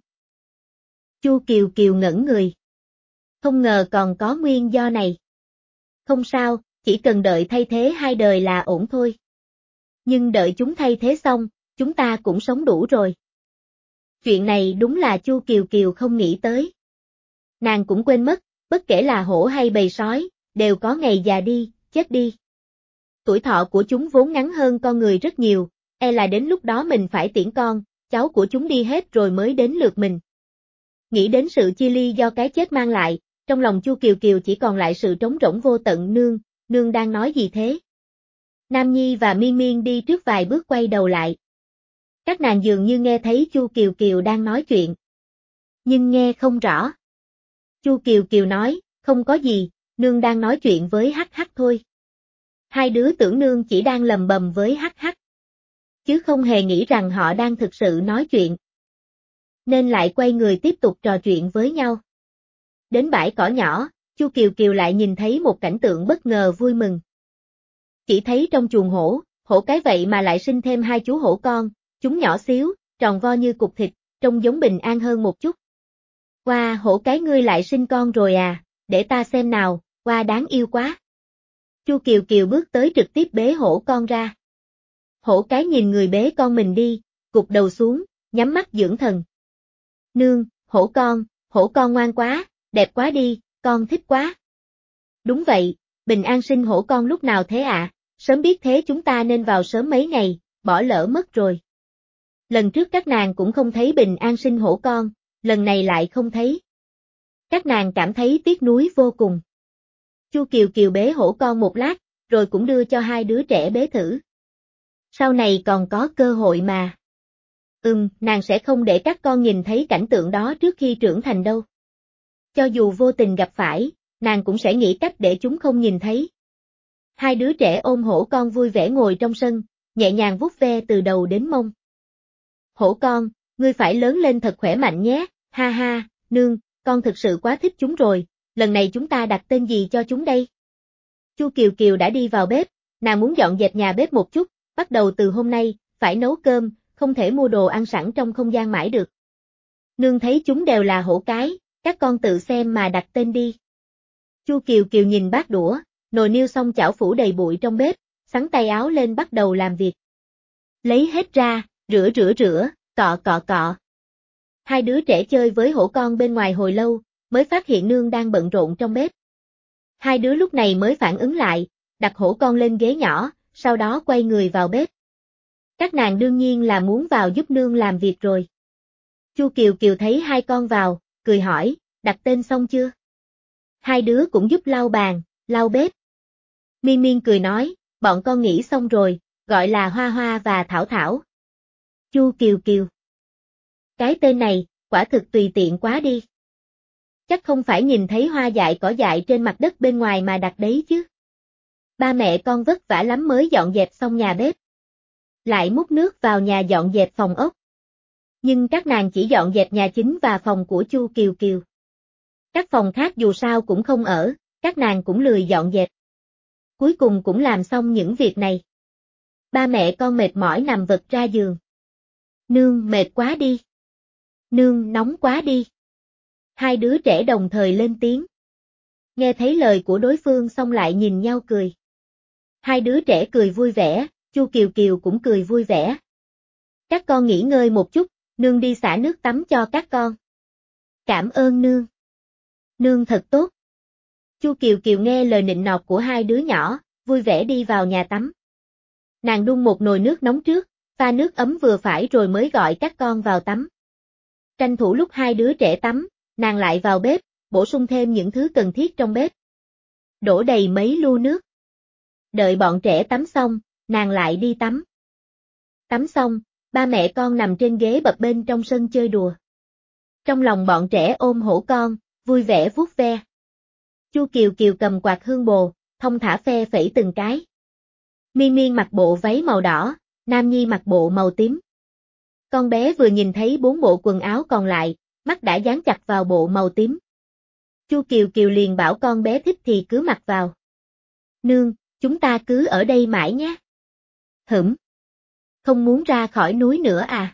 Speaker 1: Chu Kiều Kiều ngẩn người. Không ngờ còn có nguyên do này. Không sao, chỉ cần đợi thay thế hai đời là ổn thôi. Nhưng đợi chúng thay thế xong, chúng ta cũng sống đủ rồi. Chuyện này đúng là Chu Kiều Kiều không nghĩ tới. Nàng cũng quên mất, bất kể là hổ hay bầy sói, đều có ngày già đi, chết đi. Tuổi thọ của chúng vốn ngắn hơn con người rất nhiều, e là đến lúc đó mình phải tiễn con, cháu của chúng đi hết rồi mới đến lượt mình. Nghĩ đến sự chia ly do cái chết mang lại, trong lòng Chu Kiều Kiều chỉ còn lại sự trống rỗng vô tận. Nương, nương đang nói gì thế? Nam Nhi và Miên Miên đi trước vài bước quay đầu lại. Các nàng dường như nghe thấy Chu Kiều Kiều đang nói chuyện. Nhưng nghe không rõ. Chu Kiều Kiều nói, không có gì, nương đang nói chuyện với Hắc Hắc thôi. Hai đứa tưởng nương chỉ đang lầm bầm với Hắc Hắc. Chứ không hề nghĩ rằng họ đang thực sự nói chuyện. Nên lại quay người tiếp tục trò chuyện với nhau. Đến bãi cỏ nhỏ, Chu Kiều Kiều lại nhìn thấy một cảnh tượng bất ngờ vui mừng. Chỉ thấy trong chuồng hổ, hổ cái vậy mà lại sinh thêm hai chú hổ con, chúng nhỏ xíu, tròn vo như cục thịt, trông giống bình an hơn một chút. Wow, hổ cái ngươi lại sinh con rồi à, để ta xem nào, wow đáng yêu quá. Chu Kiều Kiều bước tới trực tiếp bế hổ con ra. Hổ cái nhìn người bế con mình đi, gục đầu xuống, nhắm mắt dưỡng thần. Nương, hổ con, hổ con ngoan quá, đẹp quá đi, con thích quá. Đúng vậy, bình an sinh hổ con lúc nào thế ạ? À? Sớm biết thế chúng ta nên vào sớm mấy ngày, bỏ lỡ mất rồi. Lần trước các nàng cũng không thấy bình an sinh hổ con, lần này lại không thấy. Các nàng cảm thấy tiếc nuối vô cùng. Chu Kiều Kiều bế hổ con một lát, rồi cũng đưa cho hai đứa trẻ bế thử. Sau này còn có cơ hội mà. Ừm, nàng sẽ không để các con nhìn thấy cảnh tượng đó trước khi trưởng thành đâu. Cho dù vô tình gặp phải, nàng cũng sẽ nghĩ cách để chúng không nhìn thấy. Hai đứa trẻ ôm hổ con vui vẻ ngồi trong sân, nhẹ nhàng vuốt ve từ đầu đến mông. Hổ con, ngươi phải lớn lên thật khỏe mạnh nhé, ha ha, nương, con thực sự quá thích chúng rồi, lần này chúng ta đặt tên gì cho chúng đây? Chu Kiều Kiều đã đi vào bếp, nàng muốn dọn dẹp nhà bếp một chút, bắt đầu từ hôm nay, phải nấu cơm, không thể mua đồ ăn sẵn trong không gian mãi được. Nương thấy chúng đều là hổ cái, các con tự xem mà đặt tên đi. Chu Kiều Kiều nhìn bát đũa, nồi niêu xong chảo phủ đầy bụi trong bếp, xắn tay áo lên bắt đầu làm việc. Lấy hết ra, rửa rửa rửa, cọ cọ cọ. Hai đứa trẻ chơi với hổ con bên ngoài hồi lâu, mới phát hiện nương đang bận rộn trong bếp. Hai đứa lúc này mới phản ứng lại, đặt hổ con lên ghế nhỏ, sau đó quay người vào bếp. Các nàng đương nhiên là muốn vào giúp nương làm việc rồi. Chu Kiều Kiều thấy hai con vào, cười hỏi, đặt tên xong chưa? Hai đứa cũng giúp lau bàn, lau bếp. Miên Miên cười nói, bọn con nghĩ xong rồi, gọi là Hoa Hoa và Thảo Thảo. Chu Kiều Kiều. Cái tên này, quả thực tùy tiện quá đi. Chắc không phải nhìn thấy hoa dại cỏ dại trên mặt đất bên ngoài mà đặt đấy chứ. Ba mẹ con vất vả lắm mới dọn dẹp xong nhà bếp. Lại múc nước vào nhà dọn dẹp phòng ốc. Nhưng các nàng chỉ dọn dẹp nhà chính và phòng của Chu Kiều Kiều. Các phòng khác dù sao cũng không ở, các nàng cũng lười dọn dẹp. Cuối cùng cũng làm xong những việc này. Ba mẹ con mệt mỏi nằm vật ra giường. Nương mệt quá đi. Nương nóng quá đi. Hai đứa trẻ đồng thời lên tiếng. Nghe thấy lời của đối phương xong lại nhìn nhau cười. Hai đứa trẻ cười vui vẻ, Chu Kiều Kiều cũng cười vui vẻ. Các con nghỉ ngơi một chút, nương đi xả nước tắm cho các con. Cảm ơn nương. Nương thật tốt. Chu Kiều Kiều nghe lời nịnh nọt của hai đứa nhỏ, vui vẻ đi vào nhà tắm. Nàng đun một nồi nước nóng trước, pha nước ấm vừa phải rồi mới gọi các con vào tắm. Tranh thủ lúc hai đứa trẻ tắm, nàng lại vào bếp, bổ sung thêm những thứ cần thiết trong bếp. Đổ đầy mấy lu nước. Đợi bọn trẻ tắm xong, nàng lại đi tắm. Tắm xong, ba mẹ con nằm trên ghế bập bênh trong sân chơi đùa. Trong lòng bọn trẻ ôm hổ con, vui vẻ vuốt ve. Chu Kiều Kiều cầm quạt hương bồ, thông thả phe phẩy từng cái. Miên Miên mặc bộ váy màu đỏ, Nam Nhi mặc bộ màu tím. Con bé vừa nhìn thấy bốn bộ quần áo còn lại, mắt đã dán chặt vào bộ màu tím. Chu Kiều Kiều liền bảo con bé thích thì cứ mặc vào. Nương, chúng ta cứ ở đây mãi nhé. Hửm. Không muốn ra khỏi núi nữa à?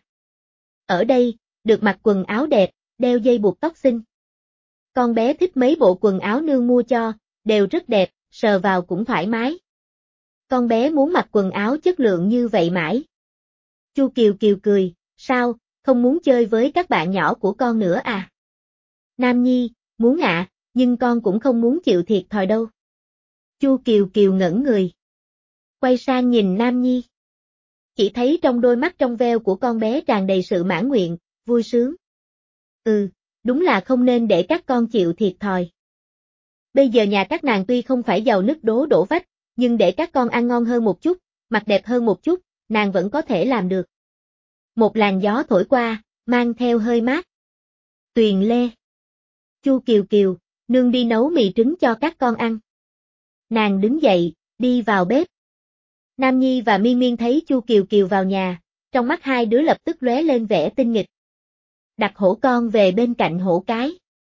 Speaker 1: Ở đây, được mặc quần áo đẹp, đeo dây buộc tóc xinh. Con bé thích mấy bộ quần áo nương mua cho, đều rất đẹp, sờ vào cũng thoải mái. Con bé muốn mặc quần áo chất lượng như vậy mãi. Chu Kiều Kiều cười, sao, không muốn chơi với các bạn nhỏ của con nữa à? Nam Nhi, muốn ạ, nhưng con cũng không muốn chịu thiệt thòi đâu. Chu Kiều Kiều ngẩn người. Quay sang nhìn Nam Nhi. Chỉ thấy trong đôi mắt trong veo của con bé tràn đầy sự mãn nguyện, vui sướng. Ừ, đúng là không nên để các con chịu thiệt thòi. Bây giờ nhà các nàng tuy không phải giàu nứt đố đổ vách, nhưng để các con ăn ngon hơn một chút, mặc đẹp hơn một chút, nàng vẫn có thể làm được. Một làn gió thổi qua, mang theo hơi mát. Tuyền Lê. Chu Kiều Kiều, nương đi nấu mì trứng cho các con ăn. Nàng đứng dậy, đi vào bếp. Nam Nhi và Miên Miên thấy Chu Kiều Kiều vào nhà, trong mắt hai đứa lập tức lóe lên vẻ tinh nghịch. Đặt hổ con về bên cạnh hổ cái.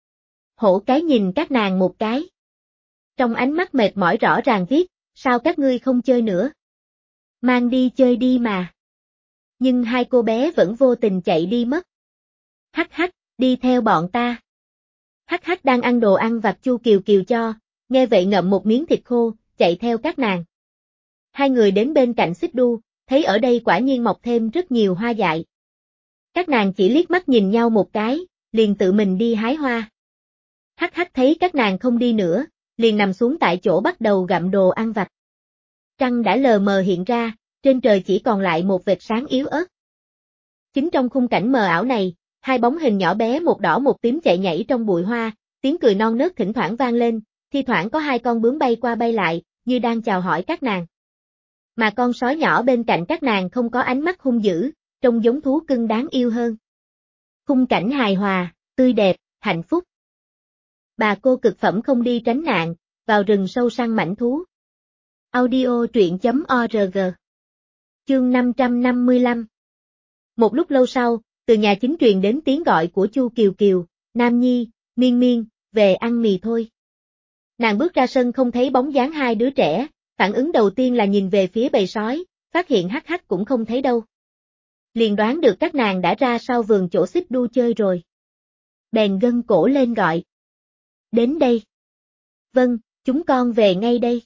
Speaker 1: Hổ cái nhìn các nàng một cái. Trong ánh mắt mệt mỏi rõ ràng viết, sao các ngươi không chơi nữa? Mang đi chơi đi mà. Nhưng hai cô bé vẫn vô tình chạy đi mất. Hắc hắc, đi theo bọn ta. Hắc hắc đang ăn đồ ăn vặt Chu Kiều Kiều cho, nghe vậy ngậm một miếng thịt khô, chạy theo các nàng. Hai người đến bên cạnh xích đu, thấy ở đây quả nhiên mọc thêm rất nhiều hoa dại. Các nàng chỉ liếc mắt nhìn nhau một cái, liền tự mình đi hái hoa. Hắc hắc thấy các nàng không đi nữa, liền nằm xuống tại chỗ bắt đầu gặm đồ ăn vặt. Trăng đã lờ mờ hiện ra, trên trời chỉ còn lại một vệt sáng yếu ớt. Chính trong khung cảnh mờ ảo này, hai bóng hình nhỏ bé một đỏ một tím chạy nhảy trong bụi hoa, tiếng cười non nớt thỉnh thoảng vang lên, thi thoảng có hai con bướm bay qua bay lại, như đang chào hỏi các nàng. Mà con sói nhỏ bên cạnh các nàng không có ánh mắt hung dữ, trông giống thú cưng đáng yêu hơn. Khung cảnh hài hòa, tươi đẹp, hạnh phúc. Bà cô cực phẩm không đi tránh nạn, vào rừng sâu săn mãnh thú. Audio truyện chấm org. Chương năm trăm năm mươi lăm. Một lúc lâu sau, từ nhà chính truyền đến tiếng gọi của Chu Kiều Kiều, Nam Nhi, Miên Miên, về ăn mì thôi. Nàng bước ra sân không thấy bóng dáng hai đứa trẻ, phản ứng đầu tiên là nhìn về phía bầy sói, phát hiện hắc hắc cũng không thấy đâu. Liền đoán được các nàng đã ra sau vườn chỗ xích đu chơi rồi. Bèn gân cổ lên gọi. Đến đây. Vâng, chúng con về ngay đây.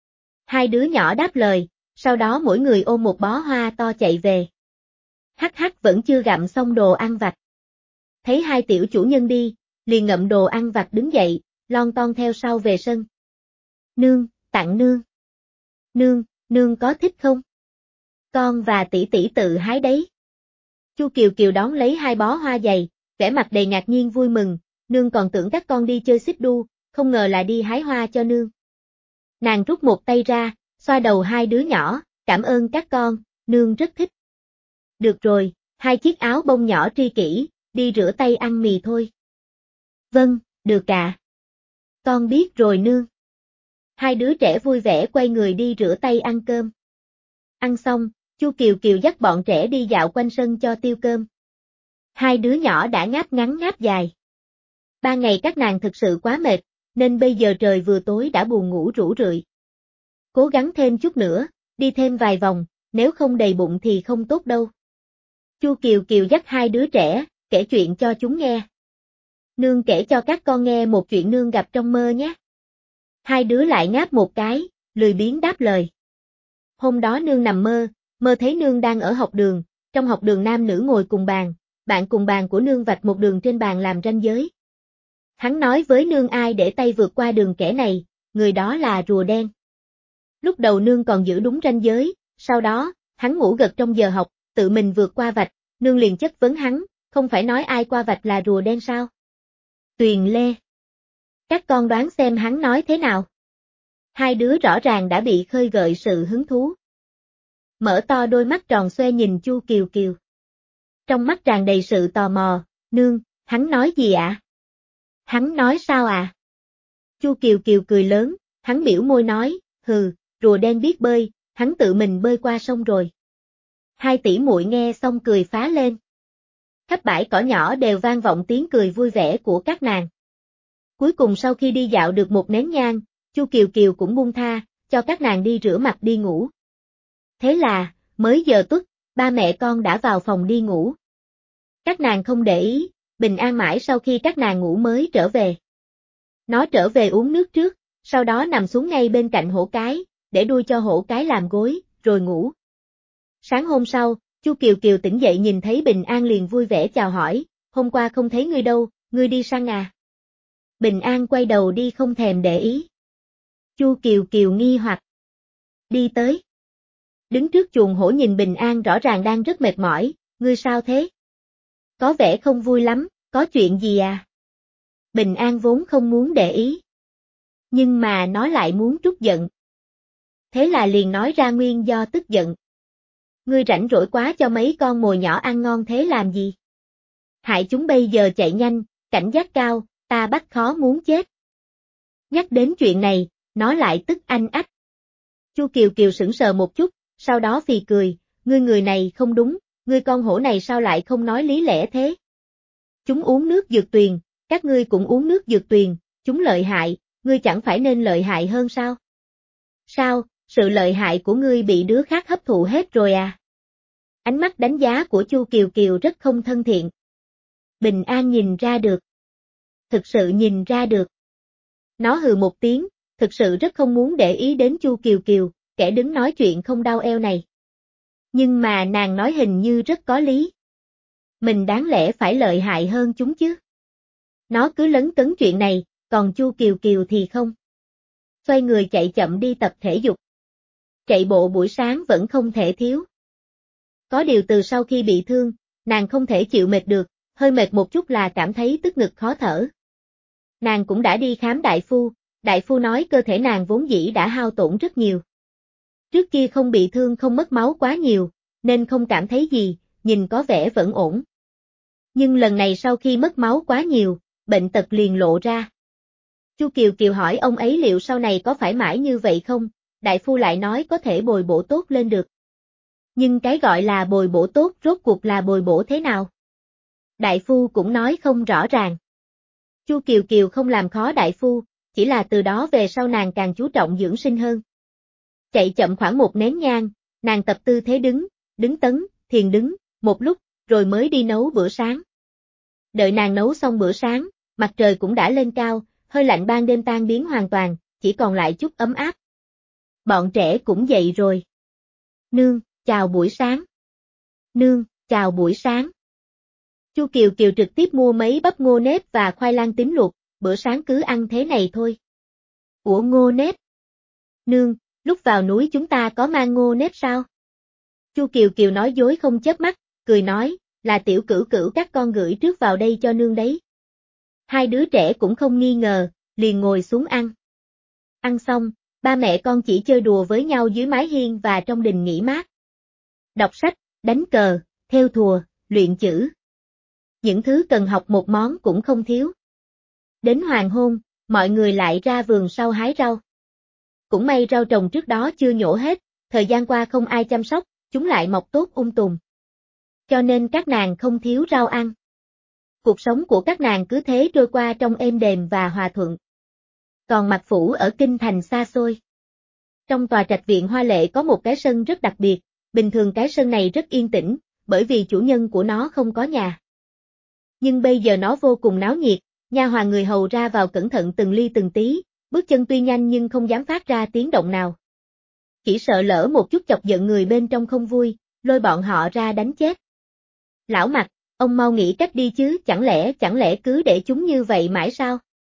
Speaker 1: Hai đứa nhỏ đáp lời, sau đó mỗi người ôm một bó hoa to chạy về. Hắc hắc vẫn chưa gặm xong đồ ăn vặt. Thấy hai tiểu chủ nhân đi, liền ngậm đồ ăn vặt đứng dậy, lon ton theo sau về sân. Nương, tặng nương. Nương, nương có thích không? Con và tỷ tỷ tự hái đấy. Chu Kiều Kiều đón lấy hai bó hoa dày, vẻ mặt đầy ngạc nhiên vui mừng, nương còn tưởng các con đi chơi xích đu, không ngờ là đi hái hoa cho nương. Nàng rút một tay ra, xoa đầu hai đứa nhỏ, cảm ơn các con, nương rất thích. Được rồi, hai chiếc áo bông nhỏ tri kỷ, đi rửa tay ăn mì thôi. Vâng, được ạ. Con biết rồi nương. Hai đứa trẻ vui vẻ quay người đi rửa tay ăn cơm. Ăn xong, Chu Kiều Kiều dắt bọn trẻ đi dạo quanh sân cho tiêu cơm. Hai đứa nhỏ đã ngáp ngắn ngáp dài. Ba ngày các nàng thực sự quá mệt, nên bây giờ trời vừa tối đã buồn ngủ rũ rượi. Cố gắng thêm chút nữa, đi thêm vài vòng, nếu không đầy bụng thì không tốt đâu. Chu Kiều Kiều dắt hai đứa trẻ, kể chuyện cho chúng nghe. Nương kể cho các con nghe một chuyện nương gặp trong mơ nhé. Hai đứa lại ngáp một cái, lười biếng đáp lời. Hôm đó nương nằm mơ, mơ thấy nương đang ở học đường, trong học đường nam nữ ngồi cùng bàn, bạn cùng bàn của nương vạch một đường trên bàn làm ranh giới. Hắn nói với nương ai để tay vượt qua đường kẻ này, người đó là rùa đen. Lúc đầu nương còn giữ đúng ranh giới, sau đó, hắn ngủ gật trong giờ học, tự mình vượt qua vạch, nương liền chất vấn hắn, không phải nói ai qua vạch là rùa đen sao? Tuyền Lê. Các con đoán xem hắn nói thế nào? Hai đứa rõ ràng đã bị khơi gợi sự hứng thú. Mở to đôi mắt tròn xoe nhìn Chu Kiều Kiều. Trong mắt tràn đầy sự tò mò, nương, hắn nói gì ạ? À? Hắn nói sao à? Chu Kiều Kiều cười lớn, hắn biểu môi nói, hừ, rùa đen biết bơi, hắn tự mình bơi qua sông rồi. Hai tỷ muội nghe xong cười phá lên. Khắp bãi cỏ nhỏ đều vang vọng tiếng cười vui vẻ của các nàng. Cuối cùng sau khi đi dạo được một nén nhang, Chu Kiều Kiều cũng buông tha, cho các nàng đi rửa mặt đi ngủ. Thế là, mới giờ tuất, ba mẹ con đã vào phòng đi ngủ. Các nàng không để ý, Bình An mãi sau khi các nàng ngủ mới trở về. Nó trở về uống nước trước, sau đó nằm xuống ngay bên cạnh hổ cái, để đuôi cho hổ cái làm gối, rồi ngủ. Sáng hôm sau, Chu Kiều Kiều tỉnh dậy nhìn thấy Bình An liền vui vẻ chào hỏi, hôm qua không thấy ngươi đâu, ngươi đi săn à? Bình An quay đầu đi không thèm để ý. Chu Kiều Kiều nghi hoặc. Đi tới. Đứng trước chuồng hổ nhìn Bình An rõ ràng đang rất mệt mỏi, ngươi sao thế? Có vẻ không vui lắm, có chuyện gì à? Bình An vốn không muốn để ý. Nhưng mà nó lại muốn trút giận. Thế là liền nói ra nguyên do tức giận. Ngươi rảnh rỗi quá cho mấy con mồi nhỏ ăn ngon thế làm gì? Hại chúng bây giờ chạy nhanh, cảnh giác cao, ta bắt khó muốn chết. Nhắc đến chuyện này, nó lại tức anh ách. Chu Kiều Kiều sững sờ một chút, sau đó phì cười, ngươi người này không đúng, ngươi con hổ này sao lại không nói lý lẽ thế? Chúng uống nước dược tuyền, các ngươi cũng uống nước dược tuyền, chúng lợi hại, ngươi chẳng phải nên lợi hại hơn sao? Sao, sự lợi hại của ngươi bị đứa khác hấp thụ hết rồi à? Ánh mắt đánh giá của Chu Kiều Kiều rất không thân thiện. Bình An nhìn ra được. Thực sự nhìn ra được. Nó hừ một tiếng, thực sự rất không muốn để ý đến Chu Kiều Kiều, kẻ đứng nói chuyện không đau eo này. Nhưng mà nàng nói hình như rất có lý. Mình đáng lẽ phải lợi hại hơn chúng chứ. Nó cứ lấn cấn chuyện này, còn Chu Kiều Kiều thì không. Xoay người chạy chậm đi tập thể dục. Chạy bộ buổi sáng vẫn không thể thiếu. Có điều từ sau khi bị thương, nàng không thể chịu mệt được, hơi mệt một chút là cảm thấy tức ngực khó thở. Nàng cũng đã đi khám đại phu, đại phu nói cơ thể nàng vốn dĩ đã hao tổn rất nhiều. Trước kia không bị thương không mất máu quá nhiều, nên không cảm thấy gì, nhìn có vẻ vẫn ổn. Nhưng lần này sau khi mất máu quá nhiều, bệnh tật liền lộ ra. Chu Kiều Kiều hỏi ông ấy liệu sau này có phải mãi như vậy không, đại phu lại nói có thể bồi bổ tốt lên được. Nhưng cái gọi là bồi bổ tốt rốt cuộc là bồi bổ thế nào? Đại phu cũng nói không rõ ràng. Chu Kiều Kiều không làm khó đại phu, chỉ là từ đó về sau nàng càng chú trọng dưỡng sinh hơn. Chạy chậm khoảng một nén nhang, nàng tập tư thế đứng, đứng tấn, thiền đứng, một lúc, rồi mới đi nấu bữa sáng. Đợi nàng nấu xong bữa sáng, mặt trời cũng đã lên cao, hơi lạnh ban đêm tan biến hoàn toàn, chỉ còn lại chút ấm áp. Bọn trẻ cũng dậy rồi. Nương, chào buổi sáng. Nương, chào buổi sáng. Chu Kiều Kiều trực tiếp mua mấy bắp ngô nếp và khoai lang tím luộc, bữa sáng cứ ăn thế này thôi. Ủa ngô nếp? Nương, lúc vào núi chúng ta có mang ngô nếp sao? Chu Kiều Kiều nói dối không chớp mắt, cười nói, là tiểu cửu cửu các con gửi trước vào đây cho nương đấy. Hai đứa trẻ cũng không nghi ngờ, liền ngồi xuống ăn. Ăn xong, ba mẹ con chỉ chơi đùa với nhau dưới mái hiên và trong đình nghỉ mát. Đọc sách, đánh cờ, thêu thùa, luyện chữ. Những thứ cần học một món cũng không thiếu. Đến hoàng hôn, mọi người lại ra vườn sau hái rau. Cũng may rau trồng trước đó chưa nhổ hết, thời gian qua không ai chăm sóc, chúng lại mọc tốt um tùm. Cho nên các nàng không thiếu rau ăn. Cuộc sống của các nàng cứ thế trôi qua trong êm đềm và hòa thuận. Còn Mạc Phủ ở kinh thành xa xôi. Trong tòa trạch viện hoa lệ có một cái sân rất đặc biệt, bình thường cái sân này rất yên tĩnh, bởi vì chủ nhân của nó không có nhà. Nhưng bây giờ nó vô cùng náo nhiệt, nha hoàn người hầu ra vào cẩn thận từng ly từng tí, bước chân tuy nhanh nhưng không dám phát ra tiếng động nào. Chỉ sợ lỡ một chút chọc giận người bên trong không vui, lôi bọn họ ra đánh chết. Lão Mạc, ông mau nghĩ cách đi chứ, chẳng lẽ chẳng lẽ cứ để chúng như vậy mãi sao?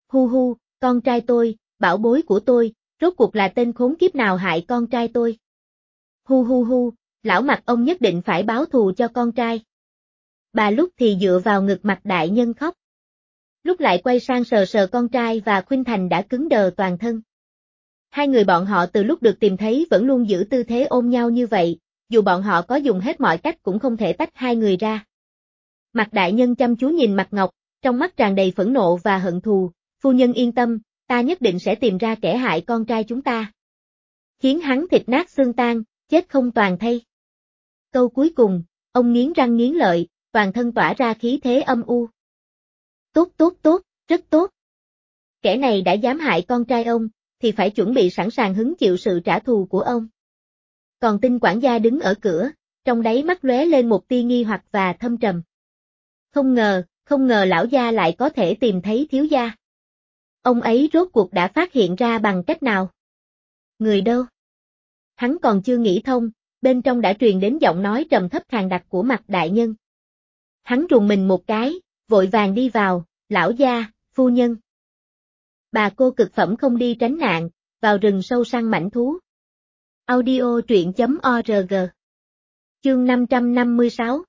Speaker 1: hu hu, con trai tôi, bảo bối của tôi, rốt cuộc là tên khốn kiếp nào hại con trai tôi. Hu hu hu, lão Mạc ông nhất định phải báo thù cho con trai. Bà lúc thì dựa vào ngực Mạc đại nhân khóc. Lúc lại quay sang sờ sờ con trai và Khuynh Thành đã cứng đờ toàn thân. Hai người bọn họ từ lúc được tìm thấy vẫn luôn giữ tư thế ôm nhau như vậy, dù bọn họ có dùng hết mọi cách cũng không thể tách hai người ra. Mạc đại nhân chăm chú nhìn Mạc Ngọc, trong mắt tràn đầy phẫn nộ và hận thù, phu nhân yên tâm, ta nhất định sẽ tìm ra kẻ hại con trai chúng ta. Khiến hắn thịt nát xương tan, chết không toàn thây. Câu cuối cùng, ông nghiến răng nghiến lợi, toàn thân tỏa ra khí thế âm u. Tốt tốt tốt, rất tốt. Kẻ này đã dám hại con trai ông, thì phải chuẩn bị sẵn sàng hứng chịu sự trả thù của ông. Còn Tinh quản gia đứng ở cửa, trong đáy mắt lóe lên một tia nghi hoặc và thâm trầm. Không ngờ, không ngờ lão gia lại có thể tìm thấy thiếu gia. Ông ấy rốt cuộc đã phát hiện ra bằng cách nào? Người đâu? Hắn còn chưa nghĩ thông, bên trong đã truyền đến giọng nói trầm thấp khàn đặc của Mạc đại nhân. Hắn rùng mình một cái, vội vàng đi vào, lão gia, phu nhân. Bà cô cực phẩm không đi tránh nạn, vào rừng sâu săn mãnh thú. Audio truyện chấm org. Chương năm trăm năm mươi sáu.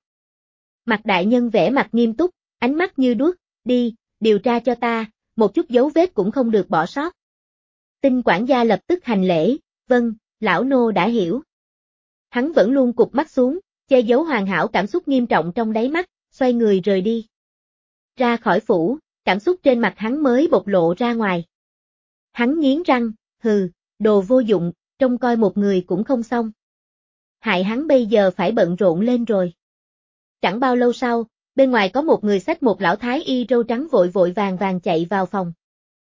Speaker 1: Mạc đại nhân vẻ mặt nghiêm túc, ánh mắt như đuốc, đi, điều tra cho ta, một chút dấu vết cũng không được bỏ sót. Tinh quản gia lập tức hành lễ, vâng, lão nô đã hiểu. Hắn vẫn luôn cụp mắt xuống, che giấu hoàn hảo cảm xúc nghiêm trọng trong đáy mắt, xoay người rời đi. Ra khỏi phủ, cảm xúc trên mặt hắn mới bộc lộ ra ngoài. Hắn nghiến răng, hừ, đồ vô dụng, trông coi một người cũng không xong. Hại hắn bây giờ phải bận rộn lên rồi. Chẳng bao lâu sau, bên ngoài có một người xách một lão thái y râu trắng vội vội vàng vàng chạy vào phòng.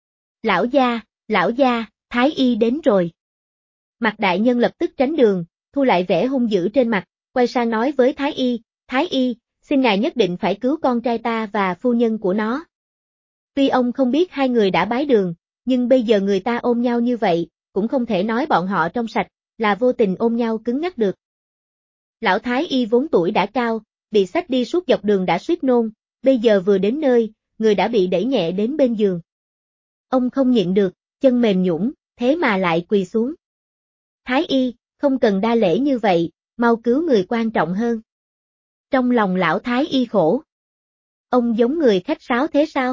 Speaker 1: Lão gia, lão gia, thái y đến rồi. Mạc đại nhân lập tức tránh đường, thu lại vẻ hung dữ trên mặt, quay sang nói với thái y, thái y, xin ngài nhất định phải cứu con trai ta và phu nhân của nó. Tuy ông không biết hai người đã bái đường, nhưng bây giờ người ta ôm nhau như vậy, cũng không thể nói bọn họ trong sạch, là vô tình ôm nhau cứng ngắc được. Lão thái y vốn tuổi đã cao, bị xách đi suốt dọc đường đã suýt nôn, bây giờ vừa đến nơi, người đã bị đẩy nhẹ đến bên giường. Ông không nhịn được, chân mềm nhũn, thế mà lại quỳ xuống. Thái y, không cần đa lễ như vậy, mau cứu người quan trọng hơn. Trong lòng lão thái y khổ. Ông giống người khách sáo thế sao?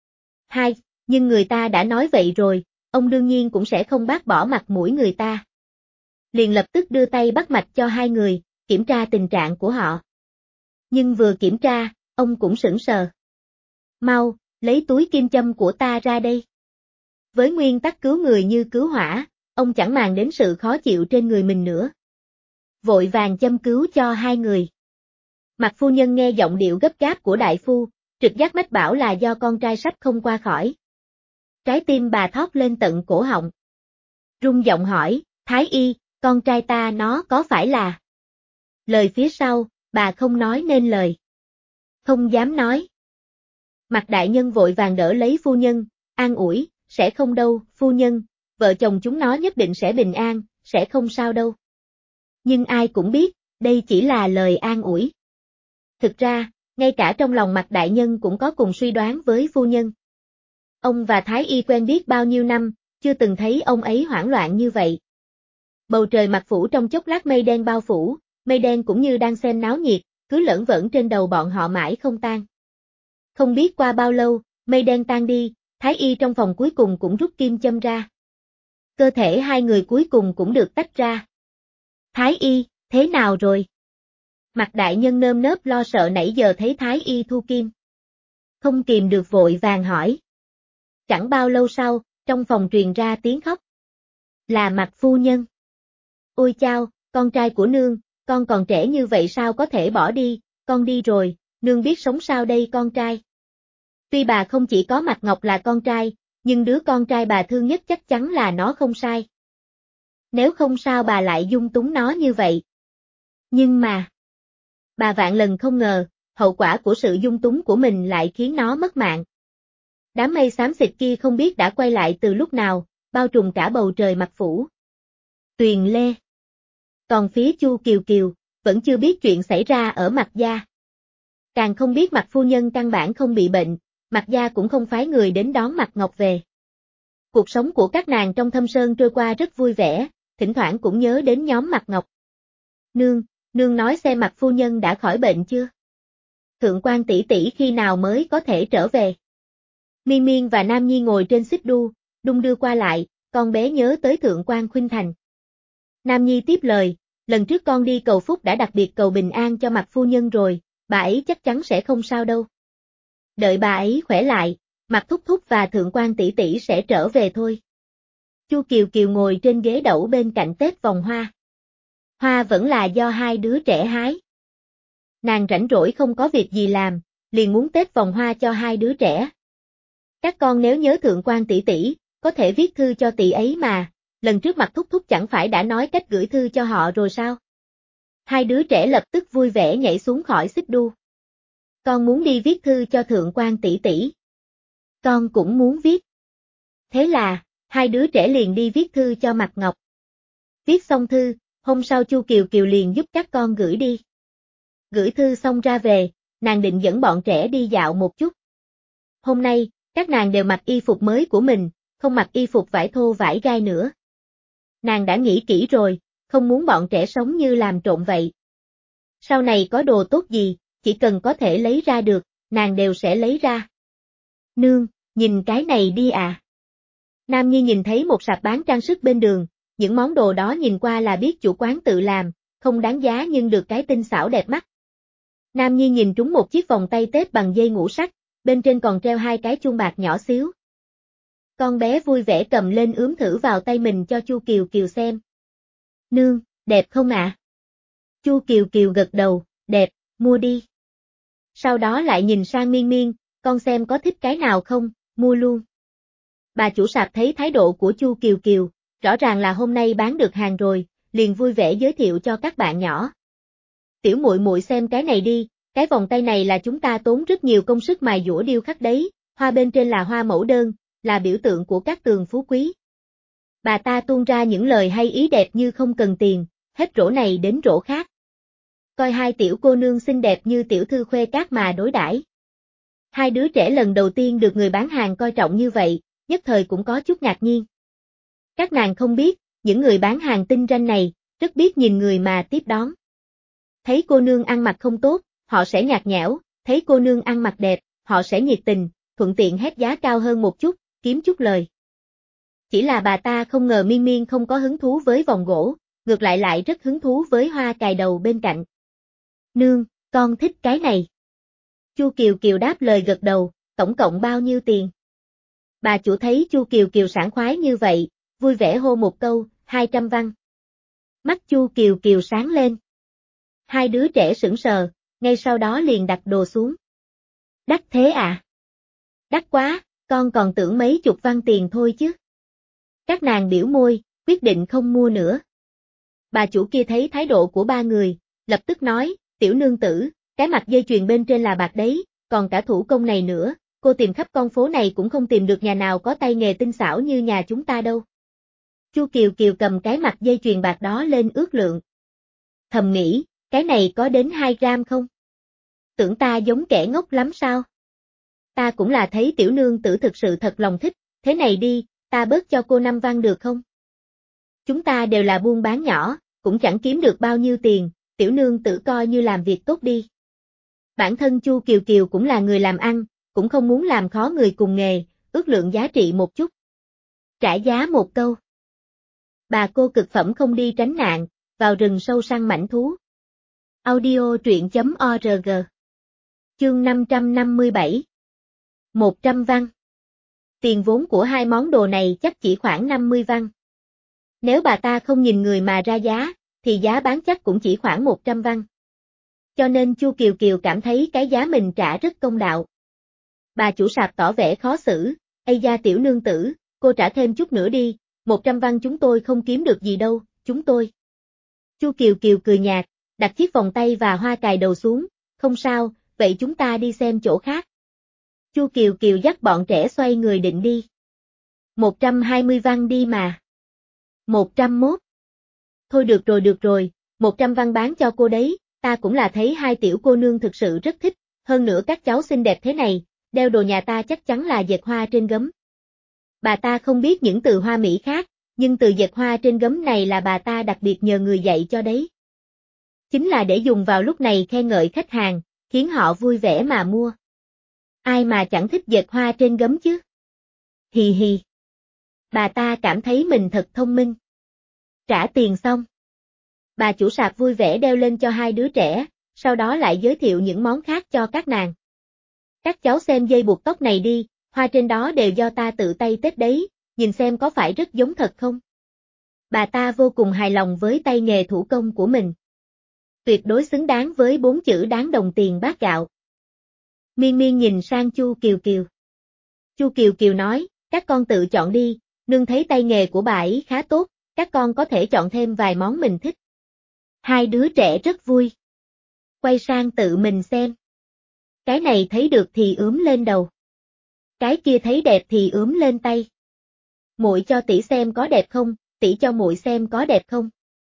Speaker 1: Hai, nhưng người ta đã nói vậy rồi, ông đương nhiên cũng sẽ không bác bỏ mặt mũi người ta. Liền lập tức đưa tay bắt mạch cho hai người, kiểm tra tình trạng của họ. Nhưng vừa kiểm tra, ông cũng sững sờ. Mau, lấy túi kim châm của ta ra đây. Với nguyên tắc cứu người như cứu hỏa, ông chẳng màng đến sự khó chịu trên người mình nữa. Vội vàng châm cứu cho hai người. Mạc phu nhân nghe giọng điệu gấp gáp của đại phu, trực giác mách bảo là do con trai sắp không qua khỏi. Trái tim bà thót lên tận cổ họng. Rung giọng hỏi, thái y, con trai ta nó có phải là... Lời phía sau, bà không nói nên lời. Không dám nói. Mạc đại nhân vội vàng đỡ lấy phu nhân, an ủi, sẽ không đâu, phu nhân, vợ chồng chúng nó nhất định sẽ bình an, sẽ không sao đâu. Nhưng ai cũng biết, đây chỉ là lời an ủi. Thực ra, ngay cả trong lòng Mạc đại nhân cũng có cùng suy đoán với phu nhân. Ông và thái y quen biết bao nhiêu năm, chưa từng thấy ông ấy hoảng loạn như vậy. Bầu trời Mạc phủ trong chốc lát mây đen bao phủ, mây đen cũng như đang xem náo nhiệt, cứ lởn vởn trên đầu bọn họ mãi không tan. Không biết qua bao lâu, mây đen tan đi, thái y trong phòng cuối cùng cũng rút kim châm ra. Cơ thể hai người cuối cùng cũng được tách ra. Thái y, thế nào rồi? Mạc đại nhân nơm nớp lo sợ nãy giờ thấy thái y thu kim. Không kìm được vội vàng hỏi. Chẳng bao lâu sau, trong phòng truyền ra tiếng khóc. Là Mạc phu nhân. Ôi chao, con trai của nương, con còn trẻ như vậy sao có thể bỏ đi, con đi rồi, nương biết sống sao đây con trai. Tuy bà không chỉ có Mạc Ngọc là con trai, nhưng đứa con trai bà thương nhất chắc chắn là nó không sai. Nếu không sao bà lại dung túng nó như vậy. Nhưng mà, bà vạn lần không ngờ, hậu quả của sự dung túng của mình lại khiến nó mất mạng. Đám mây xám xịt kia không biết đã quay lại từ lúc nào, bao trùm cả bầu trời Mạc phủ. Tuyền Lê. Còn phía Chu Kiều Kiều, vẫn chưa biết chuyện xảy ra ở Mạc gia. Càng không biết Mạc phu nhân căn bản không bị bệnh, Mạc gia cũng không phái người đến đón Mạc Ngọc về. Cuộc sống của các nàng trong Thâm Sơn trôi qua rất vui vẻ, thỉnh thoảng cũng nhớ đến nhóm Mạc Ngọc. Nương, nương nói xem Mạc phu nhân đã khỏi bệnh chưa? Thượng quan tỷ tỷ khi nào mới có thể trở về? Miên Miên và Nam Nhi ngồi trên xích đu, đung đưa qua lại, con bé nhớ tới Thượng quan Khuynh Thành. Nam Nhi tiếp lời, lần trước con đi cầu phúc đã đặc biệt cầu bình an cho Mạc phu nhân rồi, bà ấy chắc chắn sẽ không sao đâu. Đợi bà ấy khỏe lại, Mạc thúc thúc và Thượng quan tỷ tỷ sẽ trở về thôi. Chu Kiều Kiều ngồi trên ghế đẩu bên cạnh tết vòng hoa. Hoa vẫn là do hai đứa trẻ hái. Nàng rảnh rỗi không có việc gì làm, liền muốn tết vòng hoa cho hai đứa trẻ. Các con nếu nhớ Thượng quan tỷ tỷ, có thể viết thư cho tỷ ấy mà, lần trước Mạc thúc thúc chẳng phải đã nói cách gửi thư cho họ rồi sao? Hai đứa trẻ lập tức vui vẻ nhảy xuống khỏi xích đu. Con muốn đi viết thư cho Thượng quan tỷ tỷ. Con cũng muốn viết. Thế là, hai đứa trẻ liền đi viết thư cho Mạc Ngọc. Viết xong thư, hôm sau Chu Kiều Kiều liền giúp các con gửi đi. Gửi thư xong ra về, nàng định dẫn bọn trẻ đi dạo một chút. Hôm nay, các nàng đều mặc y phục mới của mình, không mặc y phục vải thô vải gai nữa. Nàng đã nghĩ kỹ rồi, không muốn bọn trẻ sống như làm trộm vậy. Sau này có đồ tốt gì, chỉ cần có thể lấy ra được, nàng đều sẽ lấy ra. Nương, nhìn cái này đi à. Nam Nhi nhìn thấy một sạp bán trang sức bên đường, những món đồ đó nhìn qua là biết chủ quán tự làm, không đáng giá nhưng được cái tinh xảo đẹp mắt. Nam Nhi nhìn trúng một chiếc vòng tay Tết bằng dây ngũ sắc, bên trên còn treo hai cái chuông bạc nhỏ xíu. Con bé vui vẻ cầm lên ướm thử vào tay mình cho Chu Kiều Kiều xem. Nương, đẹp không ạ? À? Chu Kiều Kiều gật đầu, đẹp, mua đi. Sau đó lại nhìn sang Miên Miên, con xem có thích cái nào không, mua luôn. Bà chủ sạp thấy thái độ của Chu Kiều Kiều, rõ ràng là hôm nay bán được hàng rồi, liền vui vẻ giới thiệu cho các bạn nhỏ. Tiểu muội muội xem cái này đi, cái vòng tay này là chúng ta tốn rất nhiều công sức mài dũa điêu khắc đấy, hoa bên trên là hoa mẫu đơn, là biểu tượng của các tường phú quý. Bà ta tuôn ra những lời hay ý đẹp như không cần tiền, hết rổ này đến rổ khác. Coi hai tiểu cô nương xinh đẹp như tiểu thư khuê các mà đối đãi. Hai đứa trẻ lần đầu tiên được người bán hàng coi trọng như vậy, nhất thời cũng có chút ngạc nhiên. Các nàng không biết, những người bán hàng tinh ranh này, rất biết nhìn người mà tiếp đón. Thấy cô nương ăn mặc không tốt, họ sẽ nhạt nhẽo, thấy cô nương ăn mặc đẹp, họ sẽ nhiệt tình, thuận tiện hét giá cao hơn một chút, kiếm chút lời. Chỉ là bà ta không ngờ Miên Miên không có hứng thú với vòng gỗ, ngược lại lại rất hứng thú với hoa cài đầu bên cạnh. Nương, con thích cái này. Chu Kiều Kiều đáp lời gật đầu, tổng cộng bao nhiêu tiền? Bà chủ thấy Chu Kiều Kiều sảng khoái như vậy, vui vẻ hô một câu, hai trăm văn. Mắt Chu Kiều Kiều sáng lên. Hai đứa trẻ sững sờ, ngay sau đó liền đặt đồ xuống. Đắt thế à? Đắt quá, con còn tưởng mấy chục văn tiền thôi chứ. Các nàng biểu môi, quyết định không mua nữa. Bà chủ kia thấy thái độ của ba người, lập tức nói, tiểu nương tử, cái mặt dây chuyền bên trên là bạc đấy, còn cả thủ công này nữa, cô tìm khắp con phố này cũng không tìm được nhà nào có tay nghề tinh xảo như nhà chúng ta đâu. Chu Kiều Kiều cầm cái mặt dây chuyền bạc đó lên ước lượng. Thầm nghĩ, cái này có đến hai gram không? Tưởng ta giống kẻ ngốc lắm sao? Ta cũng là thấy tiểu nương tử thực sự thật lòng thích, thế này đi, ta bớt cho cô năm văn được không? Chúng ta đều là buôn bán nhỏ, cũng chẳng kiếm được bao nhiêu tiền, tiểu nương tử coi như làm việc tốt đi. Bản thân Chu Kiều Kiều cũng là người làm ăn, cũng không muốn làm khó người cùng nghề, ước lượng giá trị một chút. Trả giá một câu. Bà cô cực phẩm không đi tránh nạn, vào rừng sâu săn mãnh thú. Audio truyện chấm org. Chương năm trăm năm mươi bảy. một trăm văn. Tiền vốn của hai món đồ này chắc chỉ khoảng năm mươi văn. Nếu bà ta không nhìn người mà ra giá, thì giá bán chắc cũng chỉ khoảng một trăm văn. Cho nên Chu Kiều Kiều cảm thấy cái giá mình trả rất công đạo. Bà chủ sạp tỏ vẻ khó xử, ây da tiểu nương tử, cô trả thêm chút nữa đi, một trăm văn chúng tôi không kiếm được gì đâu, chúng tôi. Chu Kiều Kiều cười nhạt, đặt chiếc vòng tay và hoa cài đầu xuống, không sao, vậy chúng ta đi xem chỗ khác. Chu Kiều Kiều dắt bọn trẻ xoay người định đi. một trăm hai mươi văn đi mà. một trăm mốt. Thôi được rồi được rồi, một trăm văn bán cho cô đấy, ta cũng là thấy hai tiểu cô nương thực sự rất thích, hơn nữa các cháu xinh đẹp thế này, đeo đồ nhà ta chắc chắn là dệt hoa trên gấm. Bà ta không biết những từ hoa mỹ khác, nhưng từ dệt hoa trên gấm này là bà ta đặc biệt nhờ người dạy cho đấy. Chính là để dùng vào lúc này khen ngợi khách hàng, khiến họ vui vẻ mà mua. Ai mà chẳng thích dệt hoa trên gấm chứ? Hì hì. Bà ta cảm thấy mình thật thông minh. Trả tiền xong. Bà chủ sạp vui vẻ đeo lên cho hai đứa trẻ, sau đó lại giới thiệu những món khác cho các nàng. Các cháu xem dây buộc tóc này đi, hoa trên đó đều do ta tự tay tết đấy, nhìn xem có phải rất giống thật không? Bà ta vô cùng hài lòng với tay nghề thủ công của mình. Tuyệt đối xứng đáng với bốn chữ đáng đồng tiền bát gạo. Miên Miên nhìn sang Chu Kiều Kiều. Chu Kiều Kiều nói, các con tự chọn đi, nương thấy tay nghề của bà ấy khá tốt, các con có thể chọn thêm vài món mình thích. Hai đứa trẻ rất vui. Quay sang tự mình xem. Cái này thấy được thì ướm lên đầu. Cái kia thấy đẹp thì ướm lên tay. Muội cho tỷ xem có đẹp không, tỷ cho muội xem có đẹp không.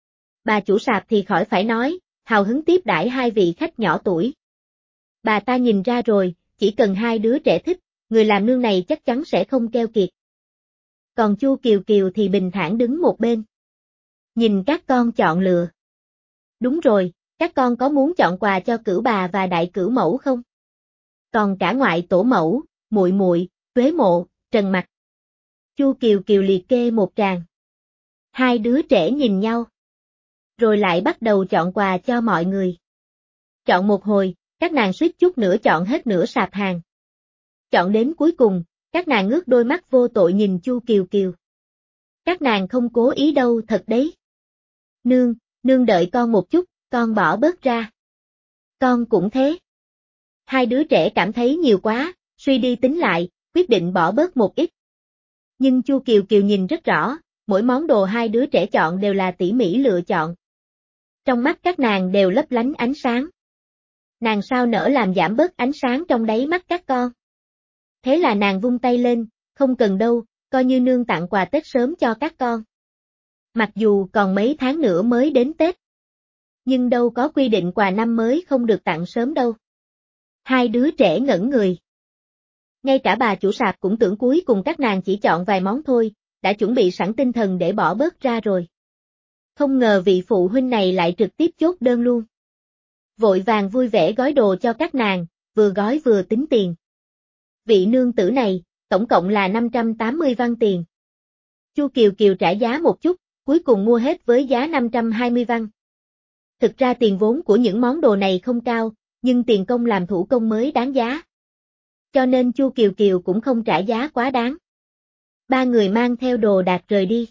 Speaker 1: Bà chủ sạp thì khỏi phải nói, hào hứng tiếp đãi hai vị khách nhỏ tuổi. Bà ta nhìn ra rồi, chỉ cần hai đứa trẻ thích, người làm nương này chắc chắn sẽ không keo kiệt. Còn Chu Kiều Kiều thì bình thản đứng một bên. Nhìn các con chọn lựa. Đúng rồi, các con có muốn chọn quà cho cửu bà và đại cửu mẫu không? Còn cả ngoại tổ mẫu, muội muội, tuế mộ, trần mặc. Chu Kiều Kiều liệt kê một tràng. Hai đứa trẻ nhìn nhau. Rồi lại bắt đầu chọn quà cho mọi người. Chọn một hồi, các nàng suýt chút nữa chọn hết nửa sạp hàng. Chọn đến cuối cùng, các nàng ngước đôi mắt vô tội nhìn Chu Kiều Kiều. Các nàng không cố ý đâu thật đấy. Nương, nương đợi con một chút, con bỏ bớt ra. Con cũng thế. Hai đứa trẻ cảm thấy nhiều quá, suy đi tính lại, quyết định bỏ bớt một ít. Nhưng Chu Kiều Kiều nhìn rất rõ, mỗi món đồ hai đứa trẻ chọn đều là tỉ mỉ lựa chọn. Trong mắt các nàng đều lấp lánh ánh sáng. Nàng sao nỡ làm giảm bớt ánh sáng trong đáy mắt các con. Thế là nàng vung tay lên, không cần đâu, coi như nương tặng quà Tết sớm cho các con. Mặc dù còn mấy tháng nữa mới đến Tết. Nhưng đâu có quy định quà năm mới không được tặng sớm đâu. Hai đứa trẻ ngẩn người. Ngay cả bà chủ sạp cũng tưởng cuối cùng các nàng chỉ chọn vài món thôi, đã chuẩn bị sẵn tinh thần để bỏ bớt ra rồi. Không ngờ vị phụ huynh này lại trực tiếp chốt đơn luôn. Vội vàng vui vẻ gói đồ cho các nàng, vừa gói vừa tính tiền. Vị nương tử này, tổng cộng là năm trăm tám mươi văn tiền. Chu Kiều Kiều trả giá một chút, cuối cùng mua hết với giá năm trăm hai mươi văn. Thực ra tiền vốn của những món đồ này không cao, nhưng tiền công làm thủ công mới đáng giá. Cho nên Chu Kiều Kiều cũng không trả giá quá đáng. Ba người mang theo đồ đạc rời đi.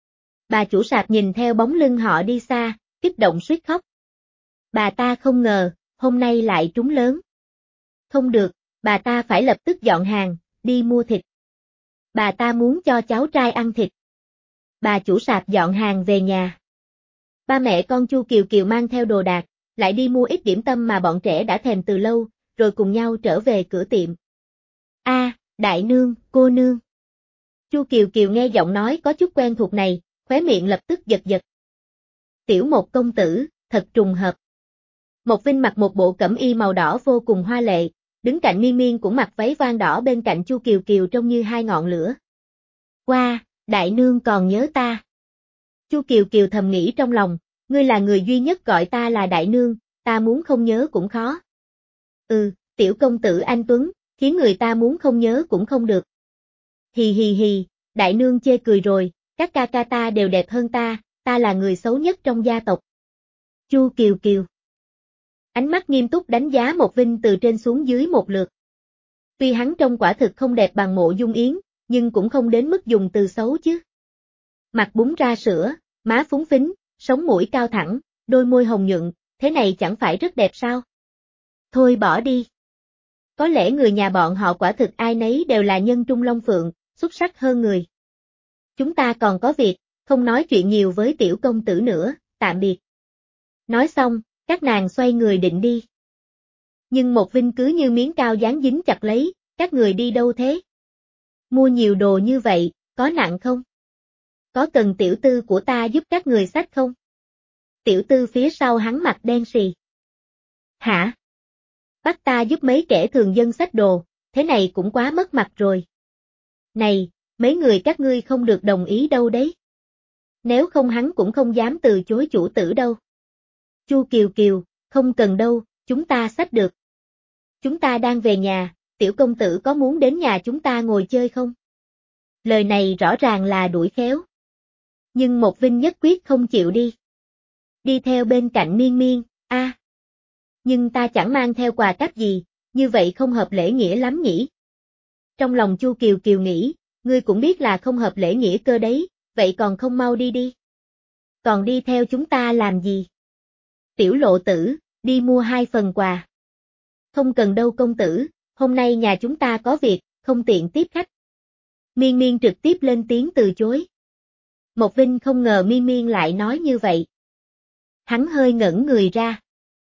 Speaker 1: Bà chủ sạp nhìn theo bóng lưng họ đi xa, kích động suýt khóc. Bà ta không ngờ, hôm nay lại trúng lớn. Không được, bà ta phải lập tức dọn hàng, đi mua thịt. Bà ta muốn cho cháu trai ăn thịt. Bà chủ sạp dọn hàng về nhà. Ba mẹ con Chu Kiều Kiều mang theo đồ đạc, lại đi mua ít điểm tâm mà bọn trẻ đã thèm từ lâu, rồi cùng nhau trở về cửa tiệm. A, đại nương, cô nương. Chu Kiều Kiều nghe giọng nói có chút quen thuộc này, khóe miệng lập tức giật giật. Tiểu Một công tử, thật trùng hợp. Một Vinh mặc một bộ cẩm y màu đỏ vô cùng hoa lệ, đứng cạnh Miên Miên cũng mặc váy voan đỏ bên cạnh Chu Kiều Kiều trông như hai ngọn lửa. Qua, đại nương còn nhớ ta. Chu Kiều Kiều thầm nghĩ trong lòng, ngươi là người duy nhất gọi ta là đại nương, ta muốn không nhớ cũng khó. Ừ, tiểu công tử anh Tuấn, khiến người ta muốn không nhớ cũng không được. Hì hì hì, đại nương chê cười rồi, các ca ca ta đều đẹp hơn ta, ta là người xấu nhất trong gia tộc. Chu Kiều Kiều. Ánh mắt nghiêm túc đánh giá Một Vinh từ trên xuống dưới một lượt. Tuy hắn trông quả thực không đẹp bằng Mộ Dung Yến, nhưng cũng không đến mức dùng từ xấu chứ. Mặt búng ra sữa, má phúng phính, sống mũi cao thẳng, đôi môi hồng nhuận, thế này chẳng phải rất đẹp sao? Thôi bỏ đi. Có lẽ người nhà bọn họ quả thực ai nấy đều là nhân trung long phượng, xuất sắc hơn người. Chúng ta còn có việc, không nói chuyện nhiều với tiểu công tử nữa, tạm biệt. Nói xong, các nàng xoay người định đi. Nhưng Một Vinh cứ như miếng cao dán dính chặt lấy, các người đi đâu thế? Mua nhiều đồ như vậy, có nặng không? Có cần tiểu tư của ta giúp các người xách không? Tiểu tư phía sau hắn mặt đen xì. Hả? Bắt ta giúp mấy kẻ thường dân xách đồ, thế này cũng quá mất mặt rồi. Này, mấy người các ngươi không được đồng ý đâu đấy. Nếu không hắn cũng không dám từ chối chủ tử đâu. Chu Kiều Kiều, không cần đâu, chúng ta xách được. Chúng ta đang về nhà, tiểu công tử có muốn đến nhà chúng ta ngồi chơi không? Lời này rõ ràng là đuổi khéo. Nhưng Một Vinh nhất quyết không chịu đi. Đi theo bên cạnh Miên Miên, a. À, nhưng ta chẳng mang theo quà cáp gì, như vậy không hợp lễ nghĩa lắm nhỉ? Trong lòng Chu Kiều Kiều nghĩ, ngươi cũng biết là không hợp lễ nghĩa cơ đấy, vậy còn không mau đi đi. Còn đi theo chúng ta làm gì? Tiểu Lộ Tử, đi mua hai phần quà. Không cần đâu công tử, hôm nay nhà chúng ta có việc, không tiện tiếp khách. Miên Miên trực tiếp lên tiếng từ chối. Một Vinh không ngờ Miên Miên lại nói như vậy. Hắn hơi ngẩn người ra.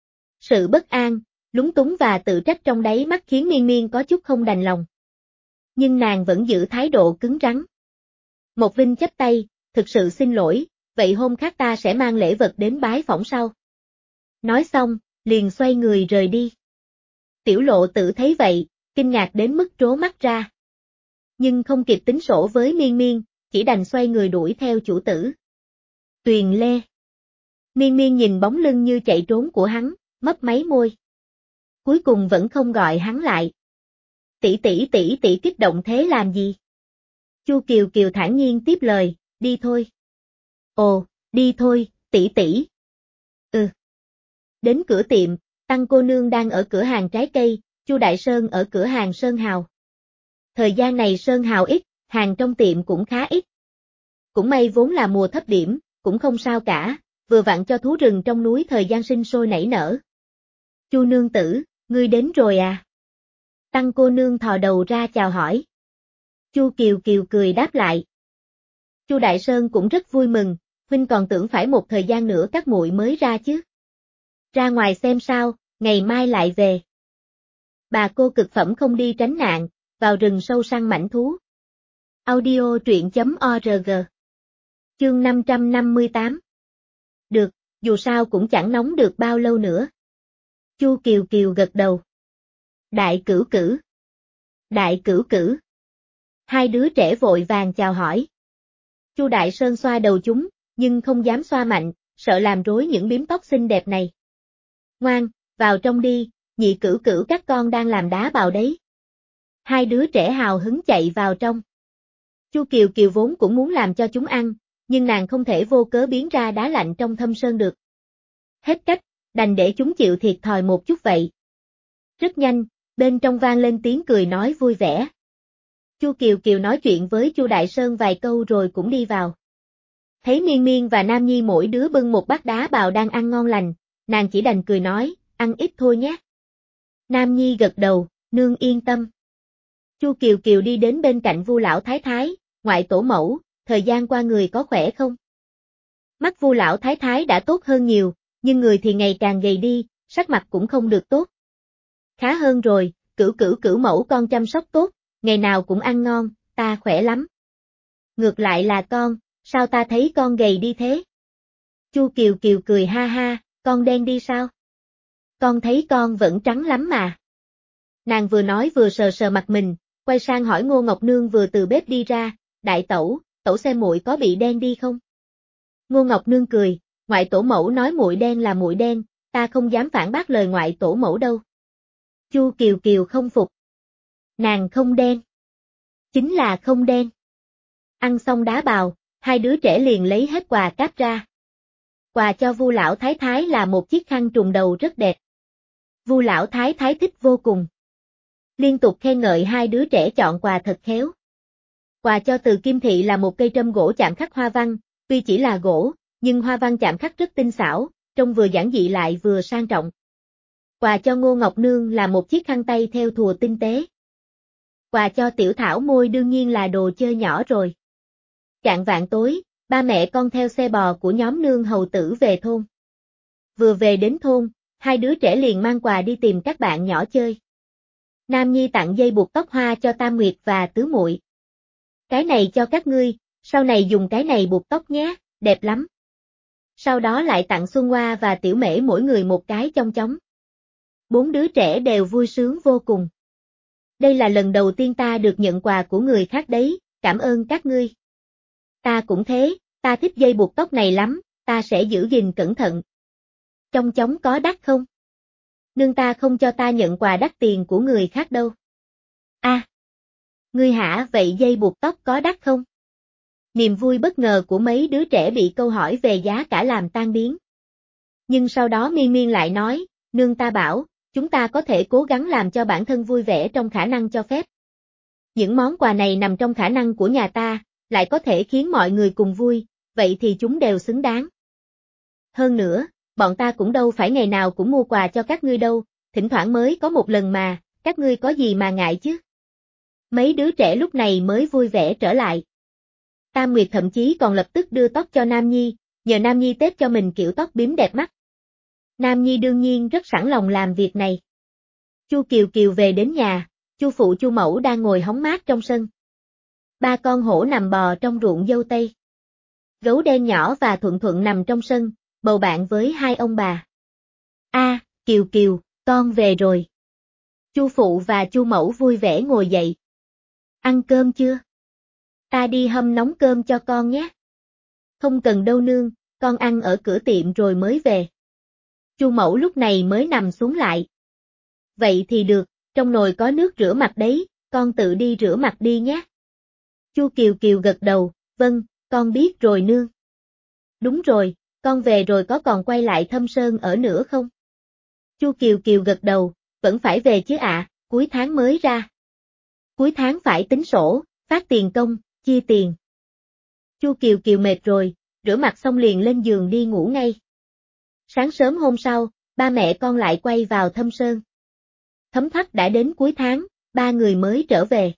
Speaker 1: Sự bất an, lúng túng và tự trách trong đáy mắt khiến Miên Miên có chút không đành lòng. Nhưng nàng vẫn giữ thái độ cứng rắn. Một Vinh chắp tay, thực sự xin lỗi, vậy hôm khác ta sẽ mang lễ vật đến bái phỏng sau. Nói xong, liền xoay người rời đi. Tiểu Lộ Tử thấy vậy, kinh ngạc đến mức trố mắt ra. Nhưng không kịp tính sổ với Miên Miên, chỉ đành xoay người đuổi theo chủ tử. Tuyền Lê. Miên Miên nhìn bóng lưng như chạy trốn của hắn, mấp máy môi. Cuối cùng vẫn không gọi hắn lại. Tỷ tỷ tỷ tỷ kích động thế làm gì? Chu Kiều Kiều thản nhiên tiếp lời, đi thôi. Ồ, đi thôi, tỷ tỷ. Ừ. Đến cửa tiệm, Tăng cô nương đang ở cửa hàng trái cây, Chu Đại Sơn ở cửa hàng Sơn Hào. Thời gian này Sơn Hào ít, hàng trong tiệm cũng khá ít. Cũng may vốn là mùa thấp điểm, cũng không sao cả, vừa vặn cho thú rừng trong núi thời gian sinh sôi nảy nở. Chu nương tử, ngươi đến rồi à? Tăng cô nương thò đầu ra chào hỏi. Chu Kiều Kiều cười đáp lại. Chu Đại Sơn cũng rất vui mừng, huynh còn tưởng phải một thời gian nữa các muội mới ra chứ. Ra ngoài xem sao, ngày mai lại về. Bà cô cực phẩm không đi tránh nạn, vào rừng sâu săn mãnh thú. Audio truyện chấm org. Chương năm trăm năm mươi tám. Được, dù sao cũng chẳng nóng được bao lâu nữa. Chu Kiều Kiều gật đầu. Đại cửu cửu. Đại cửu cửu. Hai đứa trẻ vội vàng chào hỏi. Chu Đại Sơn xoa đầu chúng, nhưng không dám xoa mạnh, sợ làm rối những bím tóc xinh đẹp này. Ngoan, vào trong đi, nhị cửu cửu các con đang làm đá bào đấy. Hai đứa trẻ hào hứng chạy vào trong. Chu Kiều Kiều vốn cũng muốn làm cho chúng ăn, nhưng nàng không thể vô cớ biến ra đá lạnh trong thâm sơn được. Hết cách, đành để chúng chịu thiệt thòi một chút vậy. Rất nhanh, bên trong vang lên tiếng cười nói vui vẻ. Chu Kiều Kiều nói chuyện với Chu Đại Sơn vài câu rồi cũng đi vào. Thấy Miên Miên và Nam Nhi mỗi đứa bưng một bát đá bào đang ăn ngon lành, nàng chỉ đành cười nói, ăn ít thôi nhé. Nam Nhi gật đầu, nương yên tâm. Chu Kiều Kiều đi đến bên cạnh Vu lão thái thái, ngoại tổ mẫu, thời gian qua người có khỏe không? Mắt Vu lão thái thái đã tốt hơn nhiều, nhưng người thì ngày càng gầy đi, sắc mặt cũng không được tốt. Khá hơn rồi, cửu cửu cửu mẫu con chăm sóc tốt, ngày nào cũng ăn ngon, ta khỏe lắm. Ngược lại là con, sao ta thấy con gầy đi thế? Chu Kiều Kiều cười ha ha, con đen đi sao? Con thấy con vẫn trắng lắm mà. Nàng vừa nói vừa sờ sờ mặt mình, quay sang hỏi Ngô Ngọc Nương vừa từ bếp đi ra, đại tẩu, tẩu xem muội có bị đen đi không? Ngô Ngọc Nương cười, ngoại tổ mẫu nói muội đen là muội đen, ta không dám phản bác lời ngoại tổ mẫu đâu. Chu Kiều Kiều không phục. Nàng không đen. Chính là không đen. Ăn xong đá bào, hai đứa trẻ liền lấy hết quà cáp ra. Quà cho Vu lão thái thái là một chiếc khăn trùm đầu rất đẹp. Vu lão thái thái thích vô cùng. Liên tục khen ngợi hai đứa trẻ chọn quà thật khéo. Quà cho Từ Kim Thị là một cây trâm gỗ chạm khắc hoa văn, tuy chỉ là gỗ, nhưng hoa văn chạm khắc rất tinh xảo, trông vừa giản dị lại vừa sang trọng. Quà cho Ngô Ngọc Nương là một chiếc khăn tay theo thùa tinh tế. Quà cho Tiểu Thảo Môi đương nhiên là đồ chơi nhỏ rồi. Chạng vạn tối, ba mẹ con theo xe bò của nhóm nương hầu tử về thôn. Vừa về đến thôn, hai đứa trẻ liền mang quà đi tìm các bạn nhỏ chơi. Nam Nhi tặng dây buộc tóc hoa cho Tam Nguyệt và Tứ Muội. Cái này cho các ngươi, sau này dùng cái này buộc tóc nhé, đẹp lắm. Sau đó lại tặng Xuân Hoa và Tiểu Mễ mỗi người một cái chong chóng. Bốn đứa trẻ đều vui sướng vô cùng. Đây là lần đầu tiên ta được nhận quà của người khác đấy, cảm ơn các ngươi. Ta cũng thế, ta thích dây buộc tóc này lắm, ta sẽ giữ gìn cẩn thận. Trong chóng có đắt không? Nương ta không cho ta nhận quà đắt tiền của người khác đâu. A, à, ngươi hả, vậy dây buộc tóc có đắt không? Niềm vui bất ngờ của mấy đứa trẻ bị câu hỏi về giá cả làm tan biến. Nhưng sau đó Miên Miên lại nói, nương ta bảo, chúng ta có thể cố gắng làm cho bản thân vui vẻ trong khả năng cho phép. Những món quà này nằm trong khả năng của nhà ta, lại có thể khiến mọi người cùng vui, vậy thì chúng đều xứng đáng. Hơn nữa, bọn ta cũng đâu phải ngày nào cũng mua quà cho các ngươi đâu, thỉnh thoảng mới có một lần mà, các ngươi có gì mà ngại chứ? Mấy đứa trẻ lúc này mới vui vẻ trở lại. Tam Nguyệt thậm chí còn lập tức đưa tóc cho Nam Nhi, nhờ Nam Nhi tết cho mình kiểu tóc bím đẹp mắt. Nam Nhi đương nhiên rất sẵn lòng làm việc này. Chu Kiều Kiều về đến nhà, Chu phụ Chu mẫu đang ngồi hóng mát trong sân. Ba con hổ nằm bò trong ruộng dâu tây. Gấu đen nhỏ và Thuận Thuận nằm trong sân, bầu bạn với hai ông bà. A, à, Kiều Kiều, con về rồi. Chu phụ và Chu mẫu vui vẻ ngồi dậy. Ăn cơm chưa? Ta đi hâm nóng cơm cho con nhé. Không cần đâu nương, con ăn ở cửa tiệm rồi mới về. Chu mẫu lúc này mới nằm xuống lại. Vậy thì được, trong nồi có nước rửa mặt đấy, con tự đi rửa mặt đi nhé. Chu Kiều Kiều gật đầu, vâng, con biết rồi nương. Đúng rồi, con về rồi có còn quay lại Thâm Sơn ở nữa không? Chu Kiều Kiều gật đầu, vẫn phải về chứ ạ, à, cuối tháng mới ra. Cuối tháng phải tính sổ, phát tiền công, chia tiền. Chu Kiều Kiều mệt rồi, rửa mặt xong liền lên giường đi ngủ ngay. Sáng sớm hôm sau, ba mẹ con lại quay vào Thâm Sơn. Thấm thoát đã đến cuối tháng, ba người mới trở về.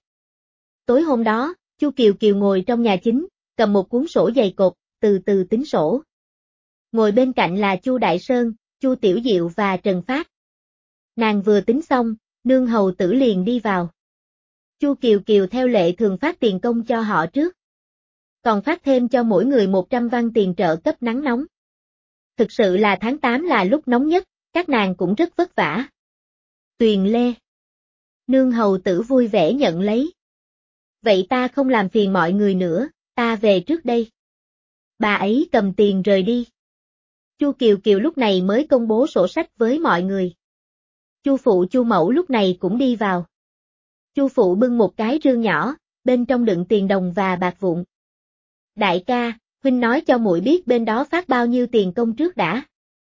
Speaker 1: Tối hôm đó, Chu Kiều Kiều ngồi trong nhà chính, cầm một cuốn sổ dày cộp, từ từ tính sổ. Ngồi bên cạnh là Chu Đại Sơn, Chu Tiểu Diệu và Trần Phát. Nàng vừa tính xong, nương hầu tử liền đi vào. Chu Kiều Kiều theo lệ thường phát tiền công cho họ trước. Còn phát thêm cho mỗi người một trăm văn tiền trợ cấp nắng nóng. Thực sự là tháng tám là lúc nóng nhất, các nàng cũng rất vất vả. Tuyền Lê. Nương hầu tử vui vẻ nhận lấy. Vậy ta không làm phiền mọi người nữa, ta về trước đây. Bà ấy cầm tiền rời đi. Chu Kiều Kiều lúc này mới công bố sổ sách với mọi người. Chu phụ Chu mẫu lúc này cũng đi vào. Chu phụ bưng một cái rương nhỏ, bên trong đựng tiền đồng và bạc vụn. Đại ca, huynh nói cho muội biết bên đó phát bao nhiêu tiền công trước đã.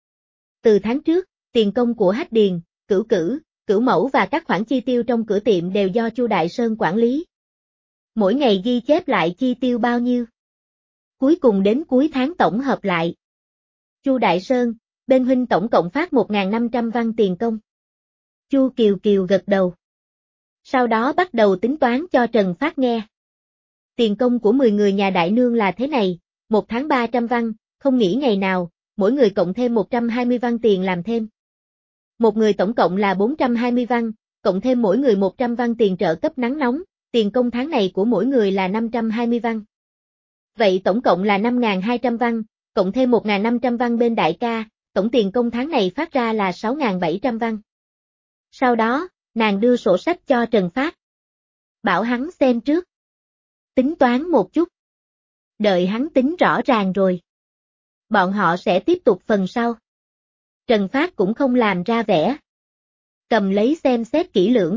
Speaker 1: Từ tháng trước, tiền công của Hách Điền, Cửu Cửu, Cửu Mẫu và các khoản chi tiêu trong cửa tiệm đều do Chu Đại Sơn quản lý. Mỗi ngày ghi chép lại chi tiêu bao nhiêu. Cuối cùng đến cuối tháng tổng hợp lại. Chu Đại Sơn, bên huynh tổng cộng phát một nghìn năm trăm văn tiền công. Chu Kiều Kiều gật đầu. Sau đó bắt đầu tính toán cho Trần Phát nghe. Tiền công của mười người nhà đại nương là thế này, một tháng ba trăm văn, không nghỉ ngày nào, mỗi người cộng thêm một trăm hai mươi văn tiền làm thêm. Một người tổng cộng là bốn trăm hai mươi văn, cộng thêm mỗi người một trăm văn tiền trợ cấp nắng nóng, tiền công tháng này của mỗi người là năm trăm hai mươi văn. Vậy tổng cộng là năm nghìn hai trăm văn, cộng thêm một nghìn năm trăm văn bên đại ca, tổng tiền công tháng này phát ra là sáu nghìn bảy trăm văn. Sau đó, nàng đưa sổ sách cho Trần Phát. Bảo hắn xem trước. Tính toán một chút. Đợi hắn tính rõ ràng rồi. Bọn họ sẽ tiếp tục phần sau. Trần Phát cũng không làm ra vẻ. Cầm lấy xem xét kỹ lưỡng.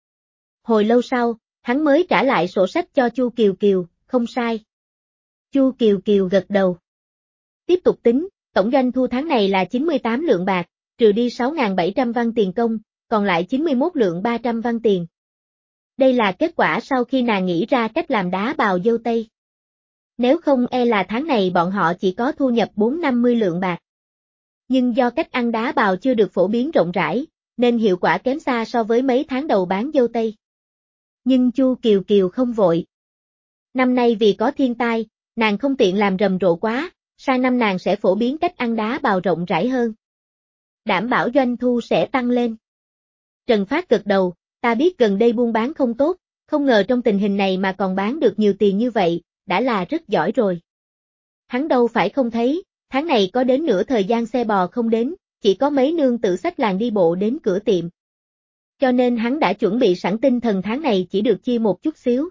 Speaker 1: Hồi lâu sau, hắn mới trả lại sổ sách cho Chu Kiều Kiều, không sai. Chu Kiều Kiều gật đầu. Tiếp tục tính, tổng doanh thu tháng này là chín mươi tám lượng bạc, trừ đi sáu nghìn bảy trăm văn tiền công, còn lại chín mươi mốt lượng ba trăm văn tiền. Đây là kết quả sau khi nàng nghĩ ra cách làm đá bào dâu tây. Nếu không e là tháng này bọn họ chỉ có thu nhập bốn năm mươi lượng bạc. Nhưng do cách ăn đá bào chưa được phổ biến rộng rãi, nên hiệu quả kém xa so với mấy tháng đầu bán dâu tây. Nhưng Chu Kiều Kiều không vội. Năm nay vì có thiên tai, nàng không tiện làm rầm rộ quá, sang năm nàng sẽ phổ biến cách ăn đá bào rộng rãi hơn. Đảm bảo doanh thu sẽ tăng lên. Trần Phát gật đầu, ta biết gần đây buôn bán không tốt, không ngờ trong tình hình này mà còn bán được nhiều tiền như vậy, đã là rất giỏi rồi. Hắn đâu phải không thấy, tháng này có đến nửa thời gian xe bò không đến, chỉ có mấy nương tự xách làng đi bộ đến cửa tiệm. Cho nên hắn đã chuẩn bị sẵn tinh thần tháng này chỉ được chia một chút xíu.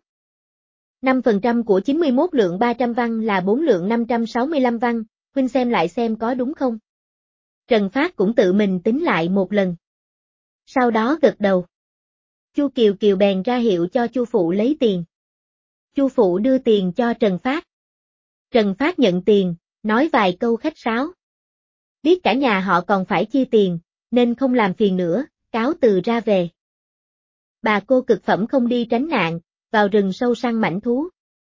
Speaker 1: năm phần trăm của chín mươi mốt lượng ba trăm văn là bốn lượng năm trăm sáu mươi lăm văn, huynh xem lại xem có đúng không? Trần Phát cũng tự mình tính lại một lần. Sau đó gật đầu. Chu Kiều Kiều bèn ra hiệu cho Chu Phụ lấy tiền. Chu Phụ đưa tiền cho Trần Phát. Trần Phát nhận tiền, nói vài câu khách sáo. Biết cả nhà họ còn phải chia tiền, nên không làm phiền nữa, cáo từ ra về. Bà cô cực phẩm không đi tránh nạn, vào rừng sâu săn mãnh thú.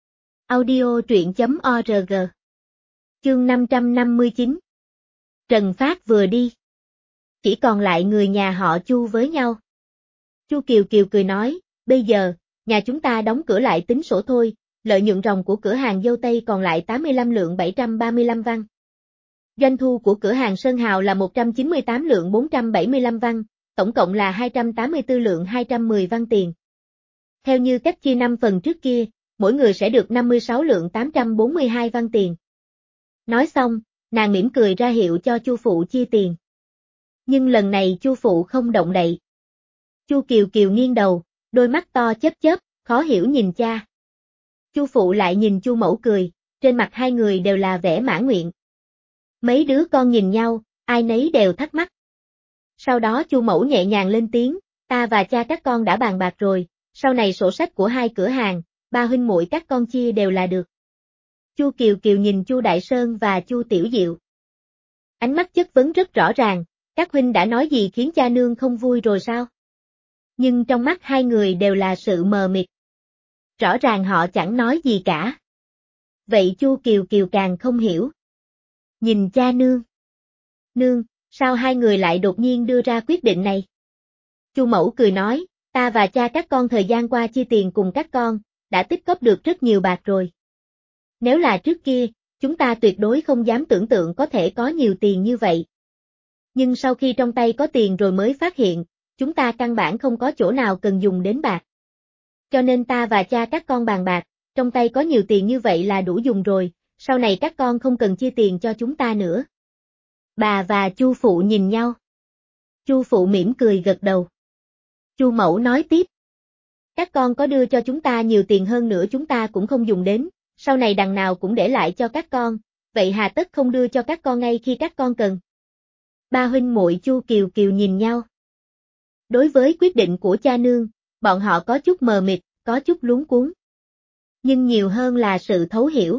Speaker 1: Audio truyện chấm org. Chương năm trăm năm mươi chín. Trần Phát vừa đi. Chỉ còn lại người nhà họ Chu với nhau. Chu Kiều Kiều cười nói, bây giờ, nhà chúng ta đóng cửa lại tính sổ thôi, lợi nhuận ròng của cửa hàng dâu tây còn lại tám mươi lăm lượng bảy trăm ba mươi lăm văn. Doanh thu của cửa hàng Sơn Hào là một trăm chín mươi tám lượng bốn trăm bảy mươi lăm văn, tổng cộng là hai trăm tám mươi tư lượng hai trăm mười văn tiền. Theo như cách chia năm phần trước kia, mỗi người sẽ được năm mươi sáu lượng tám trăm bốn mươi hai văn tiền. Nói xong, nàng mỉm cười ra hiệu cho Chu Phụ chia tiền. Nhưng lần này Chu Phụ không động đậy. Chu Kiều Kiều nghiêng đầu, đôi mắt to chớp chớp, khó hiểu nhìn cha. Chu Phụ lại nhìn Chu Mẫu cười, trên mặt hai người đều là vẻ mãn nguyện. Mấy đứa con nhìn nhau, ai nấy đều thắc mắc. Sau đó Chu Mẫu nhẹ nhàng lên tiếng, ta và cha các con đã bàn bạc rồi, sau này sổ sách của hai cửa hàng, ba huynh muội các con chia đều là được. Chu Kiều Kiều nhìn Chu Đại Sơn và Chu Tiểu Diệu. Ánh mắt chất vấn rất rõ ràng, các huynh đã nói gì khiến cha nương không vui rồi sao? Nhưng trong mắt hai người đều là sự mờ mịt. Rõ ràng họ chẳng nói gì cả. Vậy Chu Kiều Kiều càng không hiểu. Nhìn cha nương. Nương, sao hai người lại đột nhiên đưa ra quyết định này? Chu Mẫu cười nói, ta và cha các con thời gian qua chia tiền cùng các con, đã tích góp được rất nhiều bạc rồi. Nếu là trước kia, chúng ta tuyệt đối không dám tưởng tượng có thể có nhiều tiền như vậy. Nhưng sau khi trong tay có tiền rồi mới phát hiện, chúng ta căn bản không có chỗ nào cần dùng đến bạc. Cho nên ta và cha các con bàn bạc, trong tay có nhiều tiền như vậy là đủ dùng rồi, sau này các con không cần chia tiền cho chúng ta nữa. Bà và Chu Phụ nhìn nhau. Chu Phụ mỉm cười gật đầu. Chu Mẫu nói tiếp. Các con có đưa cho chúng ta nhiều tiền hơn nữa chúng ta cũng không dùng đến, sau này đằng nào cũng để lại cho các con, vậy hà tất không đưa cho các con ngay khi các con cần. Ba huynh muội Chu Kiều Kiều nhìn nhau. Đối với quyết định của cha nương, bọn họ có chút mờ mịt, có chút luống cuống. Nhưng nhiều hơn là sự thấu hiểu.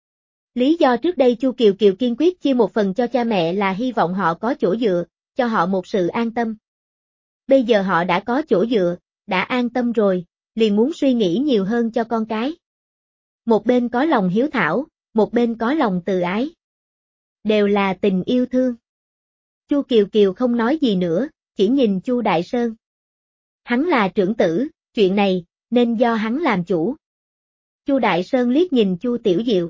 Speaker 1: Lý do trước đây Chu Kiều Kiều kiên quyết chia một phần cho cha mẹ là hy vọng họ có chỗ dựa, cho họ một sự an tâm. Bây giờ họ đã có chỗ dựa, đã an tâm rồi, liền muốn suy nghĩ nhiều hơn cho con cái. Một bên có lòng hiếu thảo, một bên có lòng từ ái. Đều là tình yêu thương. Chu Kiều Kiều không nói gì nữa, chỉ nhìn Chu Đại Sơn. Hắn là trưởng tử, chuyện này, nên do hắn làm chủ. Chu Đại Sơn liếc nhìn Chu Tiểu Diệu.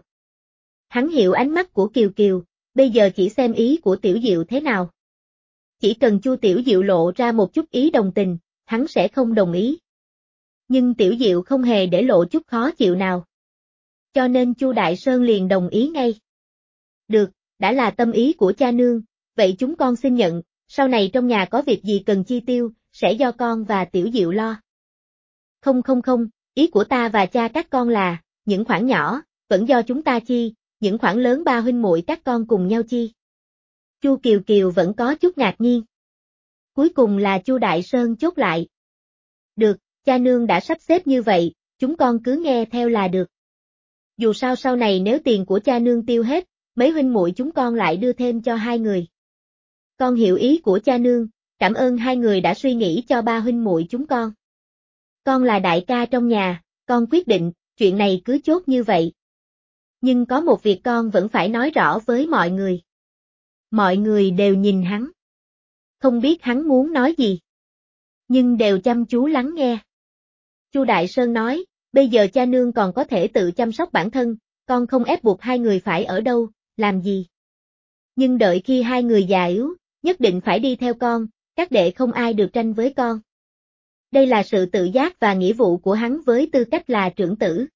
Speaker 1: Hắn hiểu ánh mắt của Kiều Kiều, bây giờ chỉ xem ý của Tiểu Diệu thế nào. Chỉ cần Chu Tiểu Diệu lộ ra một chút ý đồng tình, hắn sẽ không đồng ý. Nhưng Tiểu Diệu không hề để lộ chút khó chịu nào. Cho nên Chu Đại Sơn liền đồng ý ngay. Được, đã là tâm ý của cha nương, vậy chúng con xin nhận, sau này trong nhà có việc gì cần chi tiêu, sẽ do con và Tiểu Diệu lo. Không không không, ý của ta và cha các con là, những khoản nhỏ, vẫn do chúng ta chi, những khoản lớn ba huynh muội các con cùng nhau chi. Chu Kiều Kiều vẫn có chút ngạc nhiên. Cuối cùng là Chu Đại Sơn chốt lại. Được, cha nương đã sắp xếp như vậy, chúng con cứ nghe theo là được. Dù sao sau này nếu tiền của cha nương tiêu hết, mấy huynh muội chúng con lại đưa thêm cho hai người. Con hiểu ý của cha nương, cảm ơn hai người đã suy nghĩ cho ba huynh muội chúng con. Con là đại ca trong nhà, con quyết định, chuyện này cứ chốt như vậy. Nhưng có một việc con vẫn phải nói rõ với mọi người. Mọi người đều nhìn hắn. Không biết hắn muốn nói gì. Nhưng đều chăm chú lắng nghe. Chu Đại Sơn nói, bây giờ cha nương còn có thể tự chăm sóc bản thân, con không ép buộc hai người phải ở đâu, làm gì. Nhưng đợi khi hai người già yếu, nhất định phải đi theo con, các đệ không ai được tranh với con. Đây là sự tự giác và nghĩa vụ của hắn với tư cách là trưởng tử.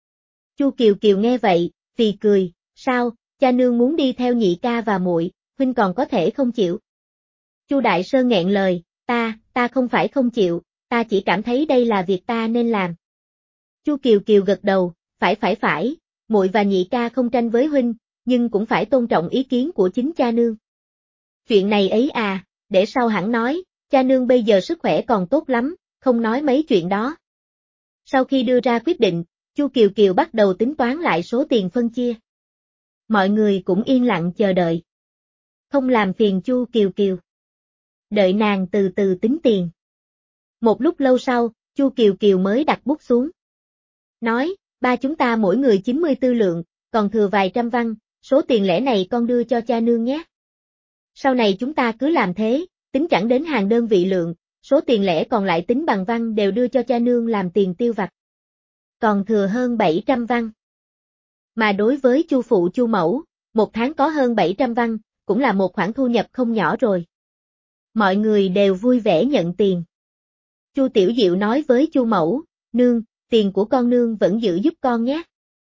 Speaker 1: Chu Kiều Kiều nghe vậy, phì cười, sao, cha nương muốn đi theo nhị ca và muội, huynh còn có thể không chịu. Chu Đại Sơn nghẹn lời, Ta, ta không phải không chịu, ta chỉ cảm thấy đây là việc ta nên làm. Chu Kiều Kiều gật đầu, phải phải phải, muội và nhị ca không tranh với huynh, nhưng cũng phải tôn trọng ý kiến của chính cha nương. Chuyện này ấy à, để sau hẳn nói, cha nương bây giờ sức khỏe còn tốt lắm, không nói mấy chuyện đó. Sau khi đưa ra quyết định, Chu Kiều Kiều bắt đầu tính toán lại số tiền phân chia. Mọi người cũng yên lặng chờ đợi. Không làm phiền Chu Kiều Kiều. Đợi nàng từ từ tính tiền. Một lúc lâu sau, Chu Kiều Kiều mới đặt bút xuống. Nói, ba chúng ta mỗi người chín mươi tư lượng, còn thừa vài trăm văn, số tiền lẻ này con đưa cho cha nương nhé. Sau này chúng ta cứ làm thế, tính chẳng đến hàng đơn vị lượng, số tiền lẻ còn lại tính bằng văn đều đưa cho cha nương làm tiền tiêu vặt. Còn thừa hơn bảy trăm văn. Mà đối với Chu phụ Chu mẫu, một tháng có hơn bảy trăm văn, cũng là một khoản thu nhập không nhỏ rồi. Mọi người đều vui vẻ nhận tiền. Chu Tiểu Diệu nói với Chu mẫu, nương, tiền của con nương vẫn giữ giúp con nhé.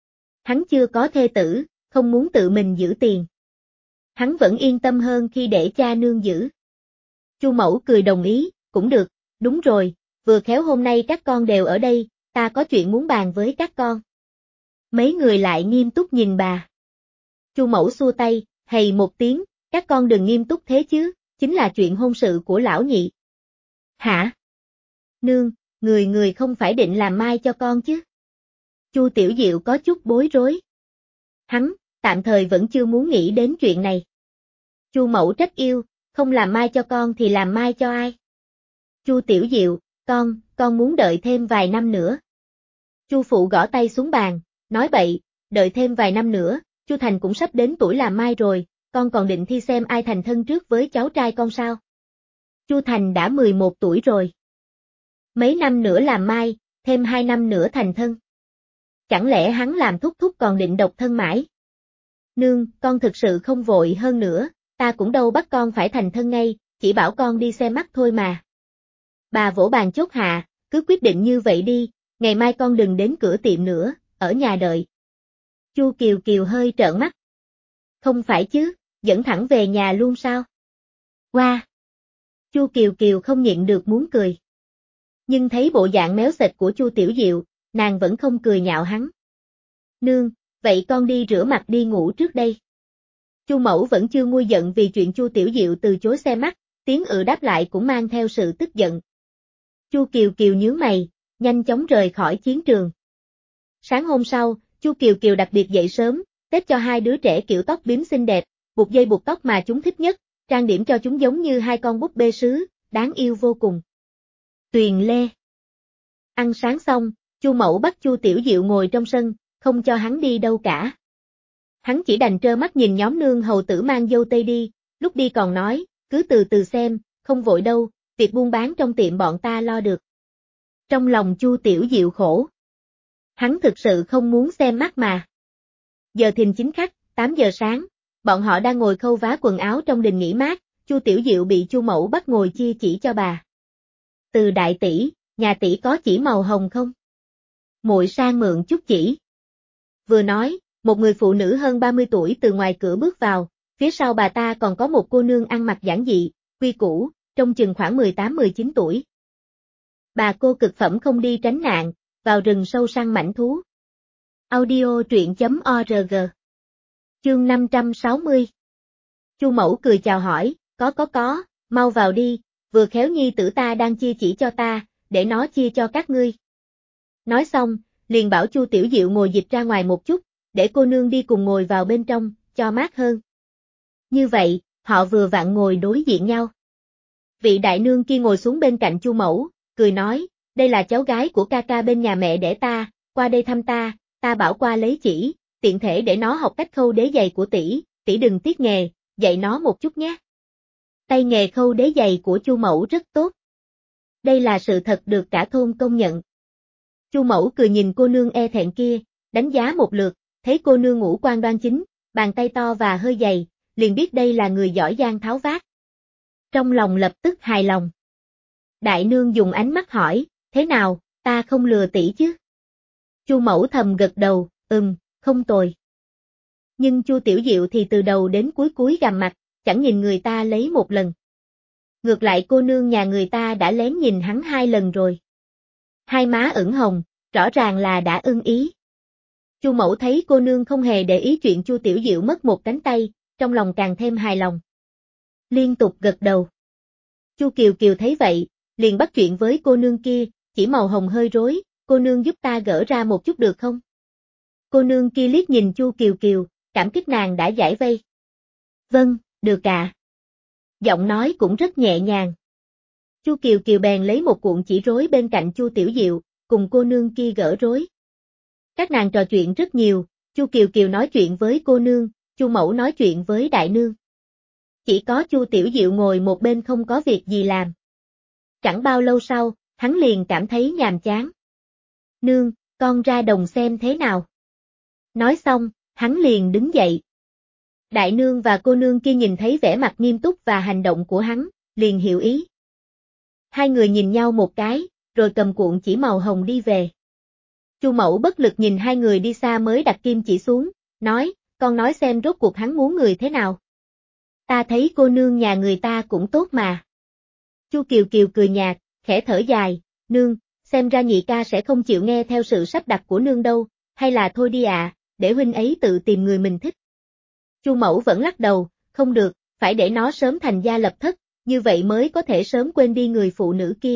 Speaker 1: Hắn chưa có thê tử, không muốn tự mình giữ tiền. Hắn vẫn yên tâm hơn khi để cha nương giữ. Chu mẫu cười đồng ý, cũng được, đúng rồi, vừa khéo hôm nay các con đều ở đây, ta có chuyện muốn bàn với các con. Mấy người lại nghiêm túc nhìn bà. Chu mẫu xua tay, hầy một tiếng, các con đừng nghiêm túc thế chứ, chính là chuyện hôn sự của lão nhị. Hả? Nương, người người không phải định làm mai cho con chứ? Chu Tiểu Diệu có chút bối rối. Hắn, tạm thời vẫn chưa muốn nghĩ đến chuyện này. Chu mẫu trách yêu, không làm mai cho con thì làm mai cho ai? Chu Tiểu Diệu, con, con muốn đợi thêm vài năm nữa. Chu phụ gõ tay xuống bàn, nói bậy, đợi thêm vài năm nữa, Chu Thành cũng sắp đến tuổi làm mai rồi, con còn định thi xem ai thành thân trước với cháu trai con sao? Chu Thành đã mười một tuổi rồi. Mấy năm nữa làm mai, thêm hai năm nữa thành thân. Chẳng lẽ hắn làm thúc thúc còn định độc thân mãi? Nương, con thực sự không vội hơn nữa, ta cũng đâu bắt con phải thành thân ngay, chỉ bảo con đi xem mắt thôi mà. Bà vỗ bàn chốt hạ, cứ quyết định như vậy đi, ngày mai con đừng đến cửa tiệm nữa, ở nhà đợi. Chu Kiều Kiều hơi trợn mắt. Không phải chứ, dẫn thẳng về nhà luôn sao? Wow! Chu Kiều Kiều không nhịn được muốn cười. Nhưng thấy bộ dạng méo xệch của Chu Tiểu Diệu, nàng vẫn không cười nhạo hắn. Nương, vậy con đi rửa mặt đi ngủ trước đây. Chu mẫu vẫn chưa nguôi giận vì chuyện Chu Tiểu Diệu từ chối xem mắt, tiếng ừ đáp lại cũng mang theo sự tức giận. Chu Kiều Kiều nhướng mày, nhanh chóng rời khỏi chiến trường. Sáng hôm sau, Chu Kiều Kiều đặc biệt dậy sớm, tết cho hai đứa trẻ kiểu tóc bím xinh đẹp, buộc dây buộc tóc mà chúng thích nhất, trang điểm cho chúng giống như hai con búp bê sứ, đáng yêu vô cùng. Tuyền Lê. Ăn sáng xong, Chu mẫu bắt Chu Tiểu Diệu ngồi trong sân, không cho hắn đi đâu cả. Hắn chỉ đành trơ mắt nhìn nhóm nương hầu tử mang dâu tây đi, lúc đi còn nói, cứ từ từ xem, không vội đâu, việc buôn bán trong tiệm bọn ta lo được. Trong lòng Chu Tiểu Diệu khổ. Hắn thực sự không muốn xem mắt mà. Giờ thìn chính khắc, tám giờ sáng, bọn họ đang ngồi khâu vá quần áo trong đình nghỉ mát, Chu Tiểu Diệu bị Chu mẫu bắt ngồi chia chỉ cho bà. Từ đại tỷ, nhà tỷ có chỉ màu hồng không? Muội sang mượn chút chỉ. Vừa nói, một người phụ nữ hơn ba mươi tuổi từ ngoài cửa bước vào, phía sau bà ta còn có một cô nương ăn mặc giản dị, quy củ, trông chừng khoảng mười tám mười chín tuổi. Bà cô cực phẩm không đi tránh nạn, vào rừng sâu săn mãnh thú. Audio truyện chấm org. Chương năm trăm sáu mươi. Chu mẫu cười chào hỏi, có có có, mau vào đi, vừa khéo nhi tử ta đang chia chỉ cho ta, để nó chia cho các ngươi. Nói xong, liền bảo Chu Tiểu Diệu ngồi dịch ra ngoài một chút, để cô nương đi cùng ngồi vào bên trong, cho mát hơn. Như vậy, họ vừa vặn ngồi đối diện nhau. Vị đại nương kia ngồi xuống bên cạnh Chu mẫu, cười nói, đây là cháu gái của ca ca bên nhà mẹ đẻ ta, qua đây thăm ta, ta bảo qua lấy chỉ, tiện thể để nó học cách khâu đế giày của tỷ, tỷ đừng tiếc nghề, dạy nó một chút nhé. Tay nghề khâu đế giày của Chu mẫu rất tốt. Đây là sự thật được cả thôn công nhận. Chu mẫu cười nhìn cô nương e thẹn kia, đánh giá một lượt, thấy cô nương ngũ quan đoan chính, bàn tay to và hơi dày, liền biết đây là người giỏi giang tháo vát. Trong lòng lập tức hài lòng. Đại nương dùng ánh mắt hỏi, thế nào, ta không lừa tỷ chứ? Chu mẫu thầm gật đầu, ừm, không tồi. Nhưng Chu Tiểu Diệu thì từ đầu đến cuối cúi gằm mặt, chẳng nhìn người ta lấy một lần. Ngược lại cô nương nhà người ta đã lén nhìn hắn hai lần rồi. Hai má ửng hồng, rõ ràng là đã ưng ý. Chu Mẫu thấy cô nương không hề để ý chuyện Chu Tiểu Diệu mất một cánh tay, trong lòng càng thêm hài lòng. Liên tục gật đầu. Chu Kiều Kiều thấy vậy, liền bắt chuyện với cô nương kia, chỉ màu hồng hơi rối, cô nương giúp ta gỡ ra một chút được không? Cô nương kia liếc nhìn Chu Kiều Kiều, cảm kích nàng đã giải vây. Vâng, được ạ. Giọng nói cũng rất nhẹ nhàng. Chu Kiều Kiều bèn lấy một cuộn chỉ rối bên cạnh Chu Tiểu Diệu, cùng cô nương kia gỡ rối. Các nàng trò chuyện rất nhiều, Chu Kiều Kiều nói chuyện với cô nương, Chu Mẫu nói chuyện với đại nương. Chỉ có Chu Tiểu Diệu ngồi một bên không có việc gì làm. Chẳng bao lâu sau, hắn liền cảm thấy nhàm chán. Nương, con ra đồng xem thế nào. Nói xong, hắn liền đứng dậy. Đại nương và cô nương kia nhìn thấy vẻ mặt nghiêm túc và hành động của hắn, liền hiểu ý. Hai người nhìn nhau một cái, rồi cầm cuộn chỉ màu hồng đi về. Chu Mẫu bất lực nhìn hai người đi xa mới đặt kim chỉ xuống, nói, con nói xem rốt cuộc hắn muốn người thế nào. Ta thấy cô nương nhà người ta cũng tốt mà. Chu Kiều Kiều cười nhạt, khẽ thở dài, nương, xem ra nhị ca sẽ không chịu nghe theo sự sắp đặt của nương đâu, hay là thôi đi ạ, à, để huynh ấy tự tìm người mình thích. Chu Mẫu vẫn lắc đầu, không được, phải để nó sớm thành gia lập thất, như vậy mới có thể sớm quên đi người phụ nữ kia.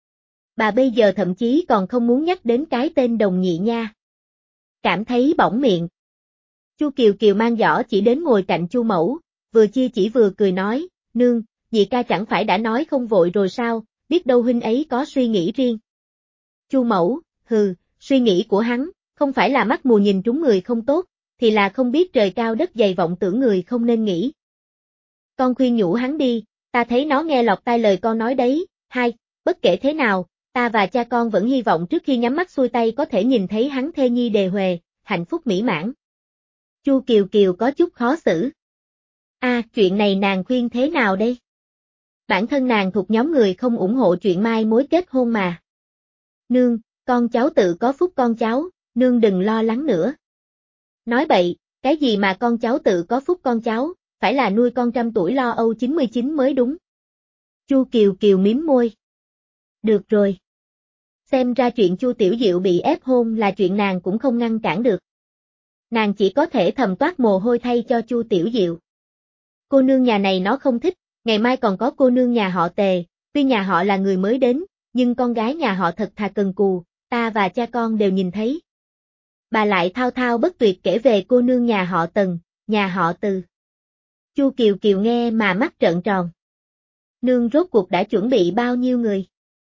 Speaker 1: Bà bây giờ thậm chí còn không muốn nhắc đến cái tên Đồng Nhị nha. Cảm thấy bỏng miệng. Chu Kiều Kiều mang giỏ chỉ đến ngồi cạnh Chu Mẫu, vừa chia chỉ vừa cười nói, nương, nhị ca chẳng phải đã nói không vội rồi sao, biết đâu huynh ấy có suy nghĩ riêng. Chu Mẫu, hừ, suy nghĩ của hắn, không phải là mắt mù nhìn trúng người không tốt, thì là không biết trời cao đất dày vọng tưởng người không nên nghĩ. Con khuyên nhủ hắn đi, ta thấy nó nghe lọt tai lời con nói đấy, hai, bất kể thế nào, ta và cha con vẫn hy vọng trước khi nhắm mắt xuôi tay có thể nhìn thấy hắn thê nhi đề huề, hạnh phúc mỹ mãn. Chu Kiều Kiều có chút khó xử. A, à, chuyện này nàng khuyên thế nào đây? Bản thân nàng thuộc nhóm người không ủng hộ chuyện mai mối kết hôn mà. Nương, con cháu tự có phúc con cháu, nương đừng lo lắng nữa. Nói bậy, cái gì mà con cháu tự có phúc con cháu, phải là nuôi con trăm tuổi lo âu chín mươi chín mới đúng. Chu Kiều Kiều mím môi. Được rồi. Xem ra chuyện Chu Tiểu Diệu bị ép hôn là chuyện nàng cũng không ngăn cản được. Nàng chỉ có thể thầm toát mồ hôi thay cho Chu Tiểu Diệu. Cô nương nhà này nó không thích, ngày mai còn có cô nương nhà họ Tề, tuy nhà họ là người mới đến, nhưng con gái nhà họ thật thà cần cù, ta và cha con đều nhìn thấy. Bà lại thao thao bất tuyệt kể về cô nương nhà họ Tần, nhà họ Từ. Chu Kiều Kiều nghe mà mắt trợn tròn. Nương rốt cuộc đã chuẩn bị bao nhiêu người?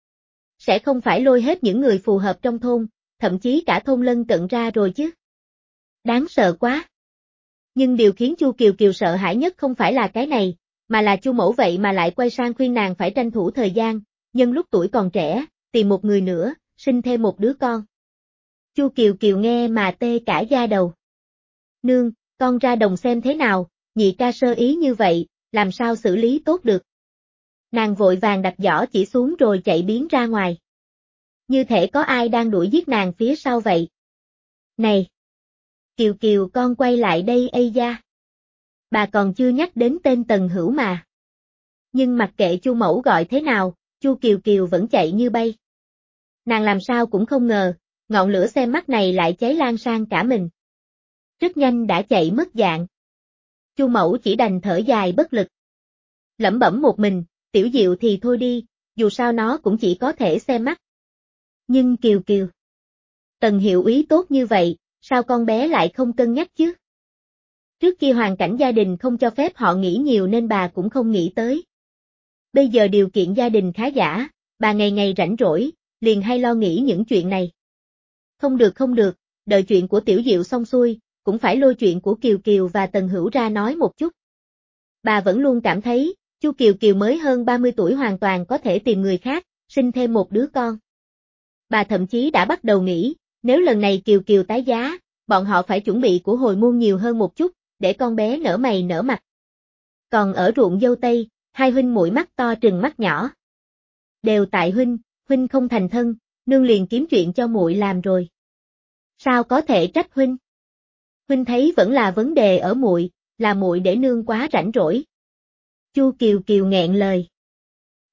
Speaker 1: Sẽ không phải lôi hết những người phù hợp trong thôn, thậm chí cả thôn lân cận ra rồi chứ. Đáng sợ quá. Nhưng điều khiến Chu Kiều Kiều sợ hãi nhất không phải là cái này, mà là Chu Mẫu vậy mà lại quay sang khuyên nàng phải tranh thủ thời gian, nhân lúc tuổi còn trẻ, tìm một người nữa, sinh thêm một đứa con. Chu Kiều Kiều nghe mà tê cả da đầu. Nương, con ra đồng xem thế nào, nhị ca sơ ý như vậy, làm sao xử lý tốt được. Nàng vội vàng đặt giỏ chỉ xuống rồi chạy biến ra ngoài. Như thể có ai đang đuổi giết nàng phía sau vậy. Này! Kiều Kiều con quay lại đây ây da. Bà còn chưa nhắc đến tên Tần Hữu mà. Nhưng mặc kệ Chu Mẫu gọi thế nào, Chu Kiều Kiều vẫn chạy như bay. Nàng làm sao cũng không ngờ, ngọn lửa xem mắt này lại cháy lan sang cả mình. Rất nhanh đã chạy mất dạng. Chu Mẫu chỉ đành thở dài bất lực. Lẩm bẩm một mình, Tiểu Diệu thì thôi đi, dù sao nó cũng chỉ có thể xem mắt. Nhưng Kiều Kiều. Tần hiệu úy tốt như vậy, sao con bé lại không cân nhắc chứ? Trước kia hoàn cảnh gia đình không cho phép họ nghĩ nhiều nên bà cũng không nghĩ tới. Bây giờ điều kiện gia đình khá giả, bà ngày ngày rảnh rỗi, liền hay lo nghĩ những chuyện này. Không được không được, đợi chuyện của Tiểu Diệu xong xuôi, cũng phải lôi chuyện của Kiều Kiều và Tần Hữu ra nói một chút. Bà vẫn luôn cảm thấy, Chu Kiều Kiều mới hơn ba mươi tuổi hoàn toàn có thể tìm người khác, sinh thêm một đứa con. Bà thậm chí đã bắt đầu nghĩ, nếu lần này Kiều Kiều tái giá, bọn họ phải chuẩn bị của hồi môn nhiều hơn một chút, để con bé nở mày nở mặt. Còn ở ruộng dâu tây, hai huynh muội mắt to trừng mắt nhỏ. Đều tại huynh, huynh không thành thân, nương liền kiếm chuyện cho muội làm rồi. Sao có thể trách huynh? Huynh thấy vẫn là vấn đề ở muội, là muội để nương quá rảnh rỗi. Chu Kiều Kiều nghẹn lời.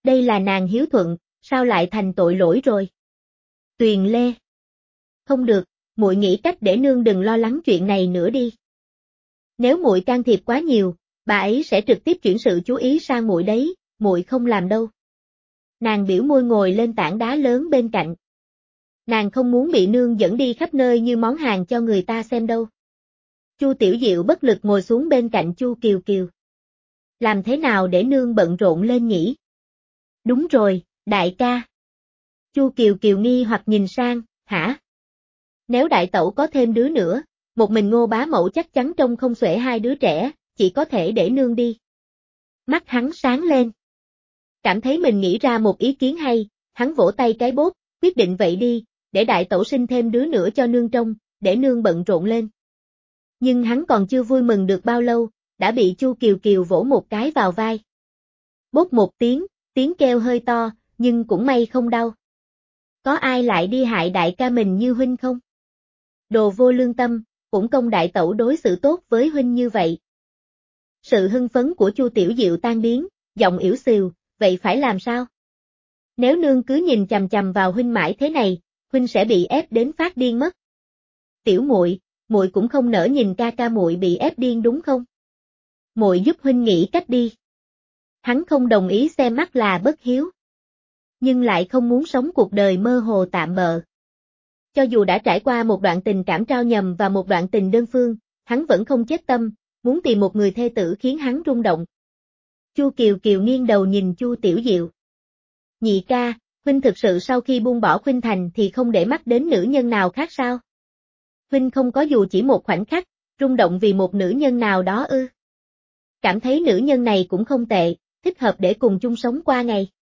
Speaker 1: Đây là nàng hiếu thuận, sao lại thành tội lỗi rồi? Tuyền Lê. Không được, muội nghĩ cách để nương đừng lo lắng chuyện này nữa đi. Nếu muội can thiệp quá nhiều, bà ấy sẽ trực tiếp chuyển sự chú ý sang muội đấy, muội không làm đâu. Nàng biểu môi ngồi lên tảng đá lớn bên cạnh. Nàng không muốn bị nương dẫn đi khắp nơi như món hàng cho người ta xem đâu. Chu Tiểu Diệu bất lực ngồi xuống bên cạnh Chu Kiều Kiều. Làm thế nào để nương bận rộn lên nhỉ? Đúng rồi, đại ca. Chu Kiều Kiều nghi hoặc nhìn sang, hả? Nếu đại tẩu có thêm đứa nữa, một mình Ngô bá mẫu chắc chắn trông không xuể hai đứa trẻ, chỉ có thể để nương đi. Mắt hắn sáng lên. Cảm thấy mình nghĩ ra một ý kiến hay, hắn vỗ tay cái bốp, quyết định vậy đi, để đại tẩu sinh thêm đứa nữa cho nương trông, để nương bận rộn lên. Nhưng hắn còn chưa vui mừng được bao lâu, đã bị Chu Kiều Kiều vỗ một cái vào vai. Bốp một tiếng, tiếng kêu hơi to, nhưng cũng may không đau. Có ai lại đi hại đại ca mình như huynh không? Đồ vô lương tâm, cũng công đại tẩu đối xử tốt với huynh như vậy. Sự hưng phấn của Chu Tiểu Diệu tan biến, giọng ỉu xìu, vậy phải làm sao? Nếu nương cứ nhìn chằm chằm vào huynh mãi thế này, huynh sẽ bị ép đến phát điên mất. Tiểu muội, muội cũng không nỡ nhìn ca ca muội bị ép điên đúng không? Muội giúp huynh nghĩ cách đi. Hắn không đồng ý xem mắt là bất hiếu, nhưng lại không muốn sống cuộc đời mơ hồ tạm bợ. Cho dù đã trải qua một đoạn tình cảm trao nhầm và một đoạn tình đơn phương, hắn vẫn không chết tâm, muốn tìm một người thê tử khiến hắn rung động. Chu Kiều Kiều nghiêng đầu nhìn Chu Tiểu Diệu. Nhị ca, huynh thực sự sau khi buông bỏ Khuynh Thành thì không để mắt đến nữ nhân nào khác sao? Huynh không có dù chỉ một khoảnh khắc, rung động vì một nữ nhân nào đó ư? Cảm thấy nữ nhân này cũng không tệ, thích hợp để cùng chung sống qua ngày.